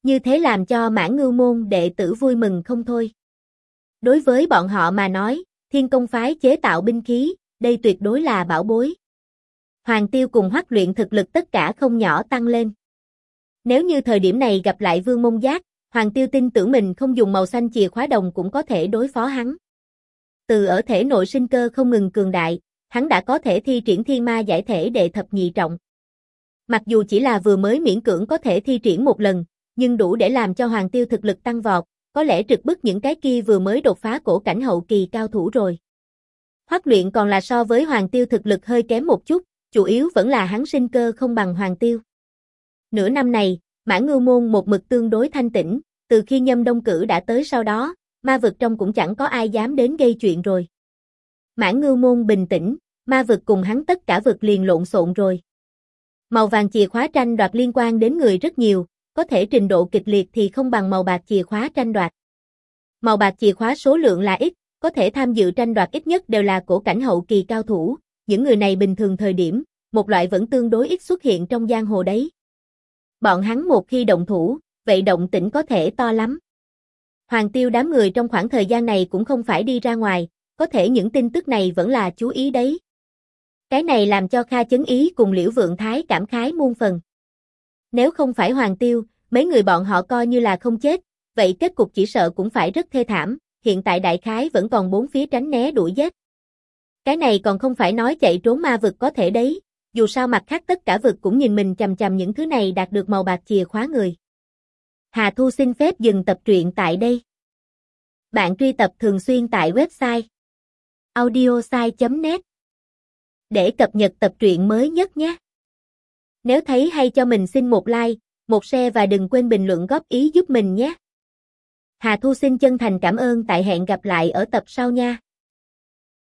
S1: Như thế làm cho Mãn Ngưu môn đệ tử vui mừng không thôi. Đối với bọn họ mà nói, Thiên Công phái chế tạo binh khí, đây tuyệt đối là bảo bối. Hoàng Tiêu cùng Hoắc Luyện thực lực tất cả không nhỏ tăng lên. Nếu như thời điểm này gặp lại Vương Mông Giác, Hoàng Tiêu tin tưởng mình không dùng màu xanh chìa khóa đồng cũng có thể đối phó hắn. Từ ở thể nội sinh cơ không ngừng cường đại, hắn đã có thể thi triển thiên ma giải thể đệ thập nhị trọng. Mặc dù chỉ là vừa mới miễn cưỡng có thể thi triển một lần, nhưng đủ để làm cho Hoàng Tiêu thực lực tăng vọt, có lẽ trực bức những cái kia vừa mới đột phá cổ cảnh hậu kỳ cao thủ rồi. Hoắc Luyện còn là so với Hoàng Tiêu thực lực hơi kém một chút, chủ yếu vẫn là hắn sinh cơ không bằng Hoàng Tiêu. Nửa năm này, Mãn Ngưu môn một mực tương đối thanh tĩnh, từ khi Nhâm Đông Cử đã tới sau đó, ma vực trong cũng chẳng có ai dám đến gây chuyện rồi. Mãn Ngưu môn bình tĩnh, ma vực cùng hắn tất cả vực liền lộn xộn rồi. Màu vàng chìa khóa tranh đoạt liên quan đến người rất nhiều, có thể trình độ kịch liệt thì không bằng màu bạc chìa khóa tranh đoạt. Màu bạc chìa khóa số lượng là ít, có thể tham dự tranh đoạt ít nhất đều là cổ cảnh hậu kỳ cao thủ, những người này bình thường thời điểm, một loại vẫn tương đối ít xuất hiện trong giang hồ đấy. Bọn hắn một khi động thủ, vậy động tĩnh có thể to lắm. Hoàng Tiêu đám người trong khoảng thời gian này cũng không phải đi ra ngoài, có thể những tin tức này vẫn là chú ý đấy. Cái này làm cho Kha Chấn Ý cùng Liễu Vượng Thái cảm khái muôn phần. Nếu không phải Hoàng Tiêu, mấy người bọn họ coi như là không chết, vậy kết cục chỉ sợ cũng phải rất thê thảm, hiện tại đại khái vẫn còn bốn phía tránh né đuổi giết. Cái này còn không phải nói chạy trốn ma vực có thể đấy, dù sao mặt khác tất cả vực cũng nhìn mình chằm chằm những thứ này đạt được màu bạc chìa khóa người. Hà Thu xin phép dừng tập truyện tại đây. Bạn truy tập thường xuyên tại website audiosai.net để cập nhật tập truyện mới nhất nhé. Nếu thấy hay cho mình xin một like, một share và đừng quên bình luận góp ý giúp mình nhé. Hà Thu xin chân thành cảm ơn, tại hẹn gặp lại ở tập sau nha.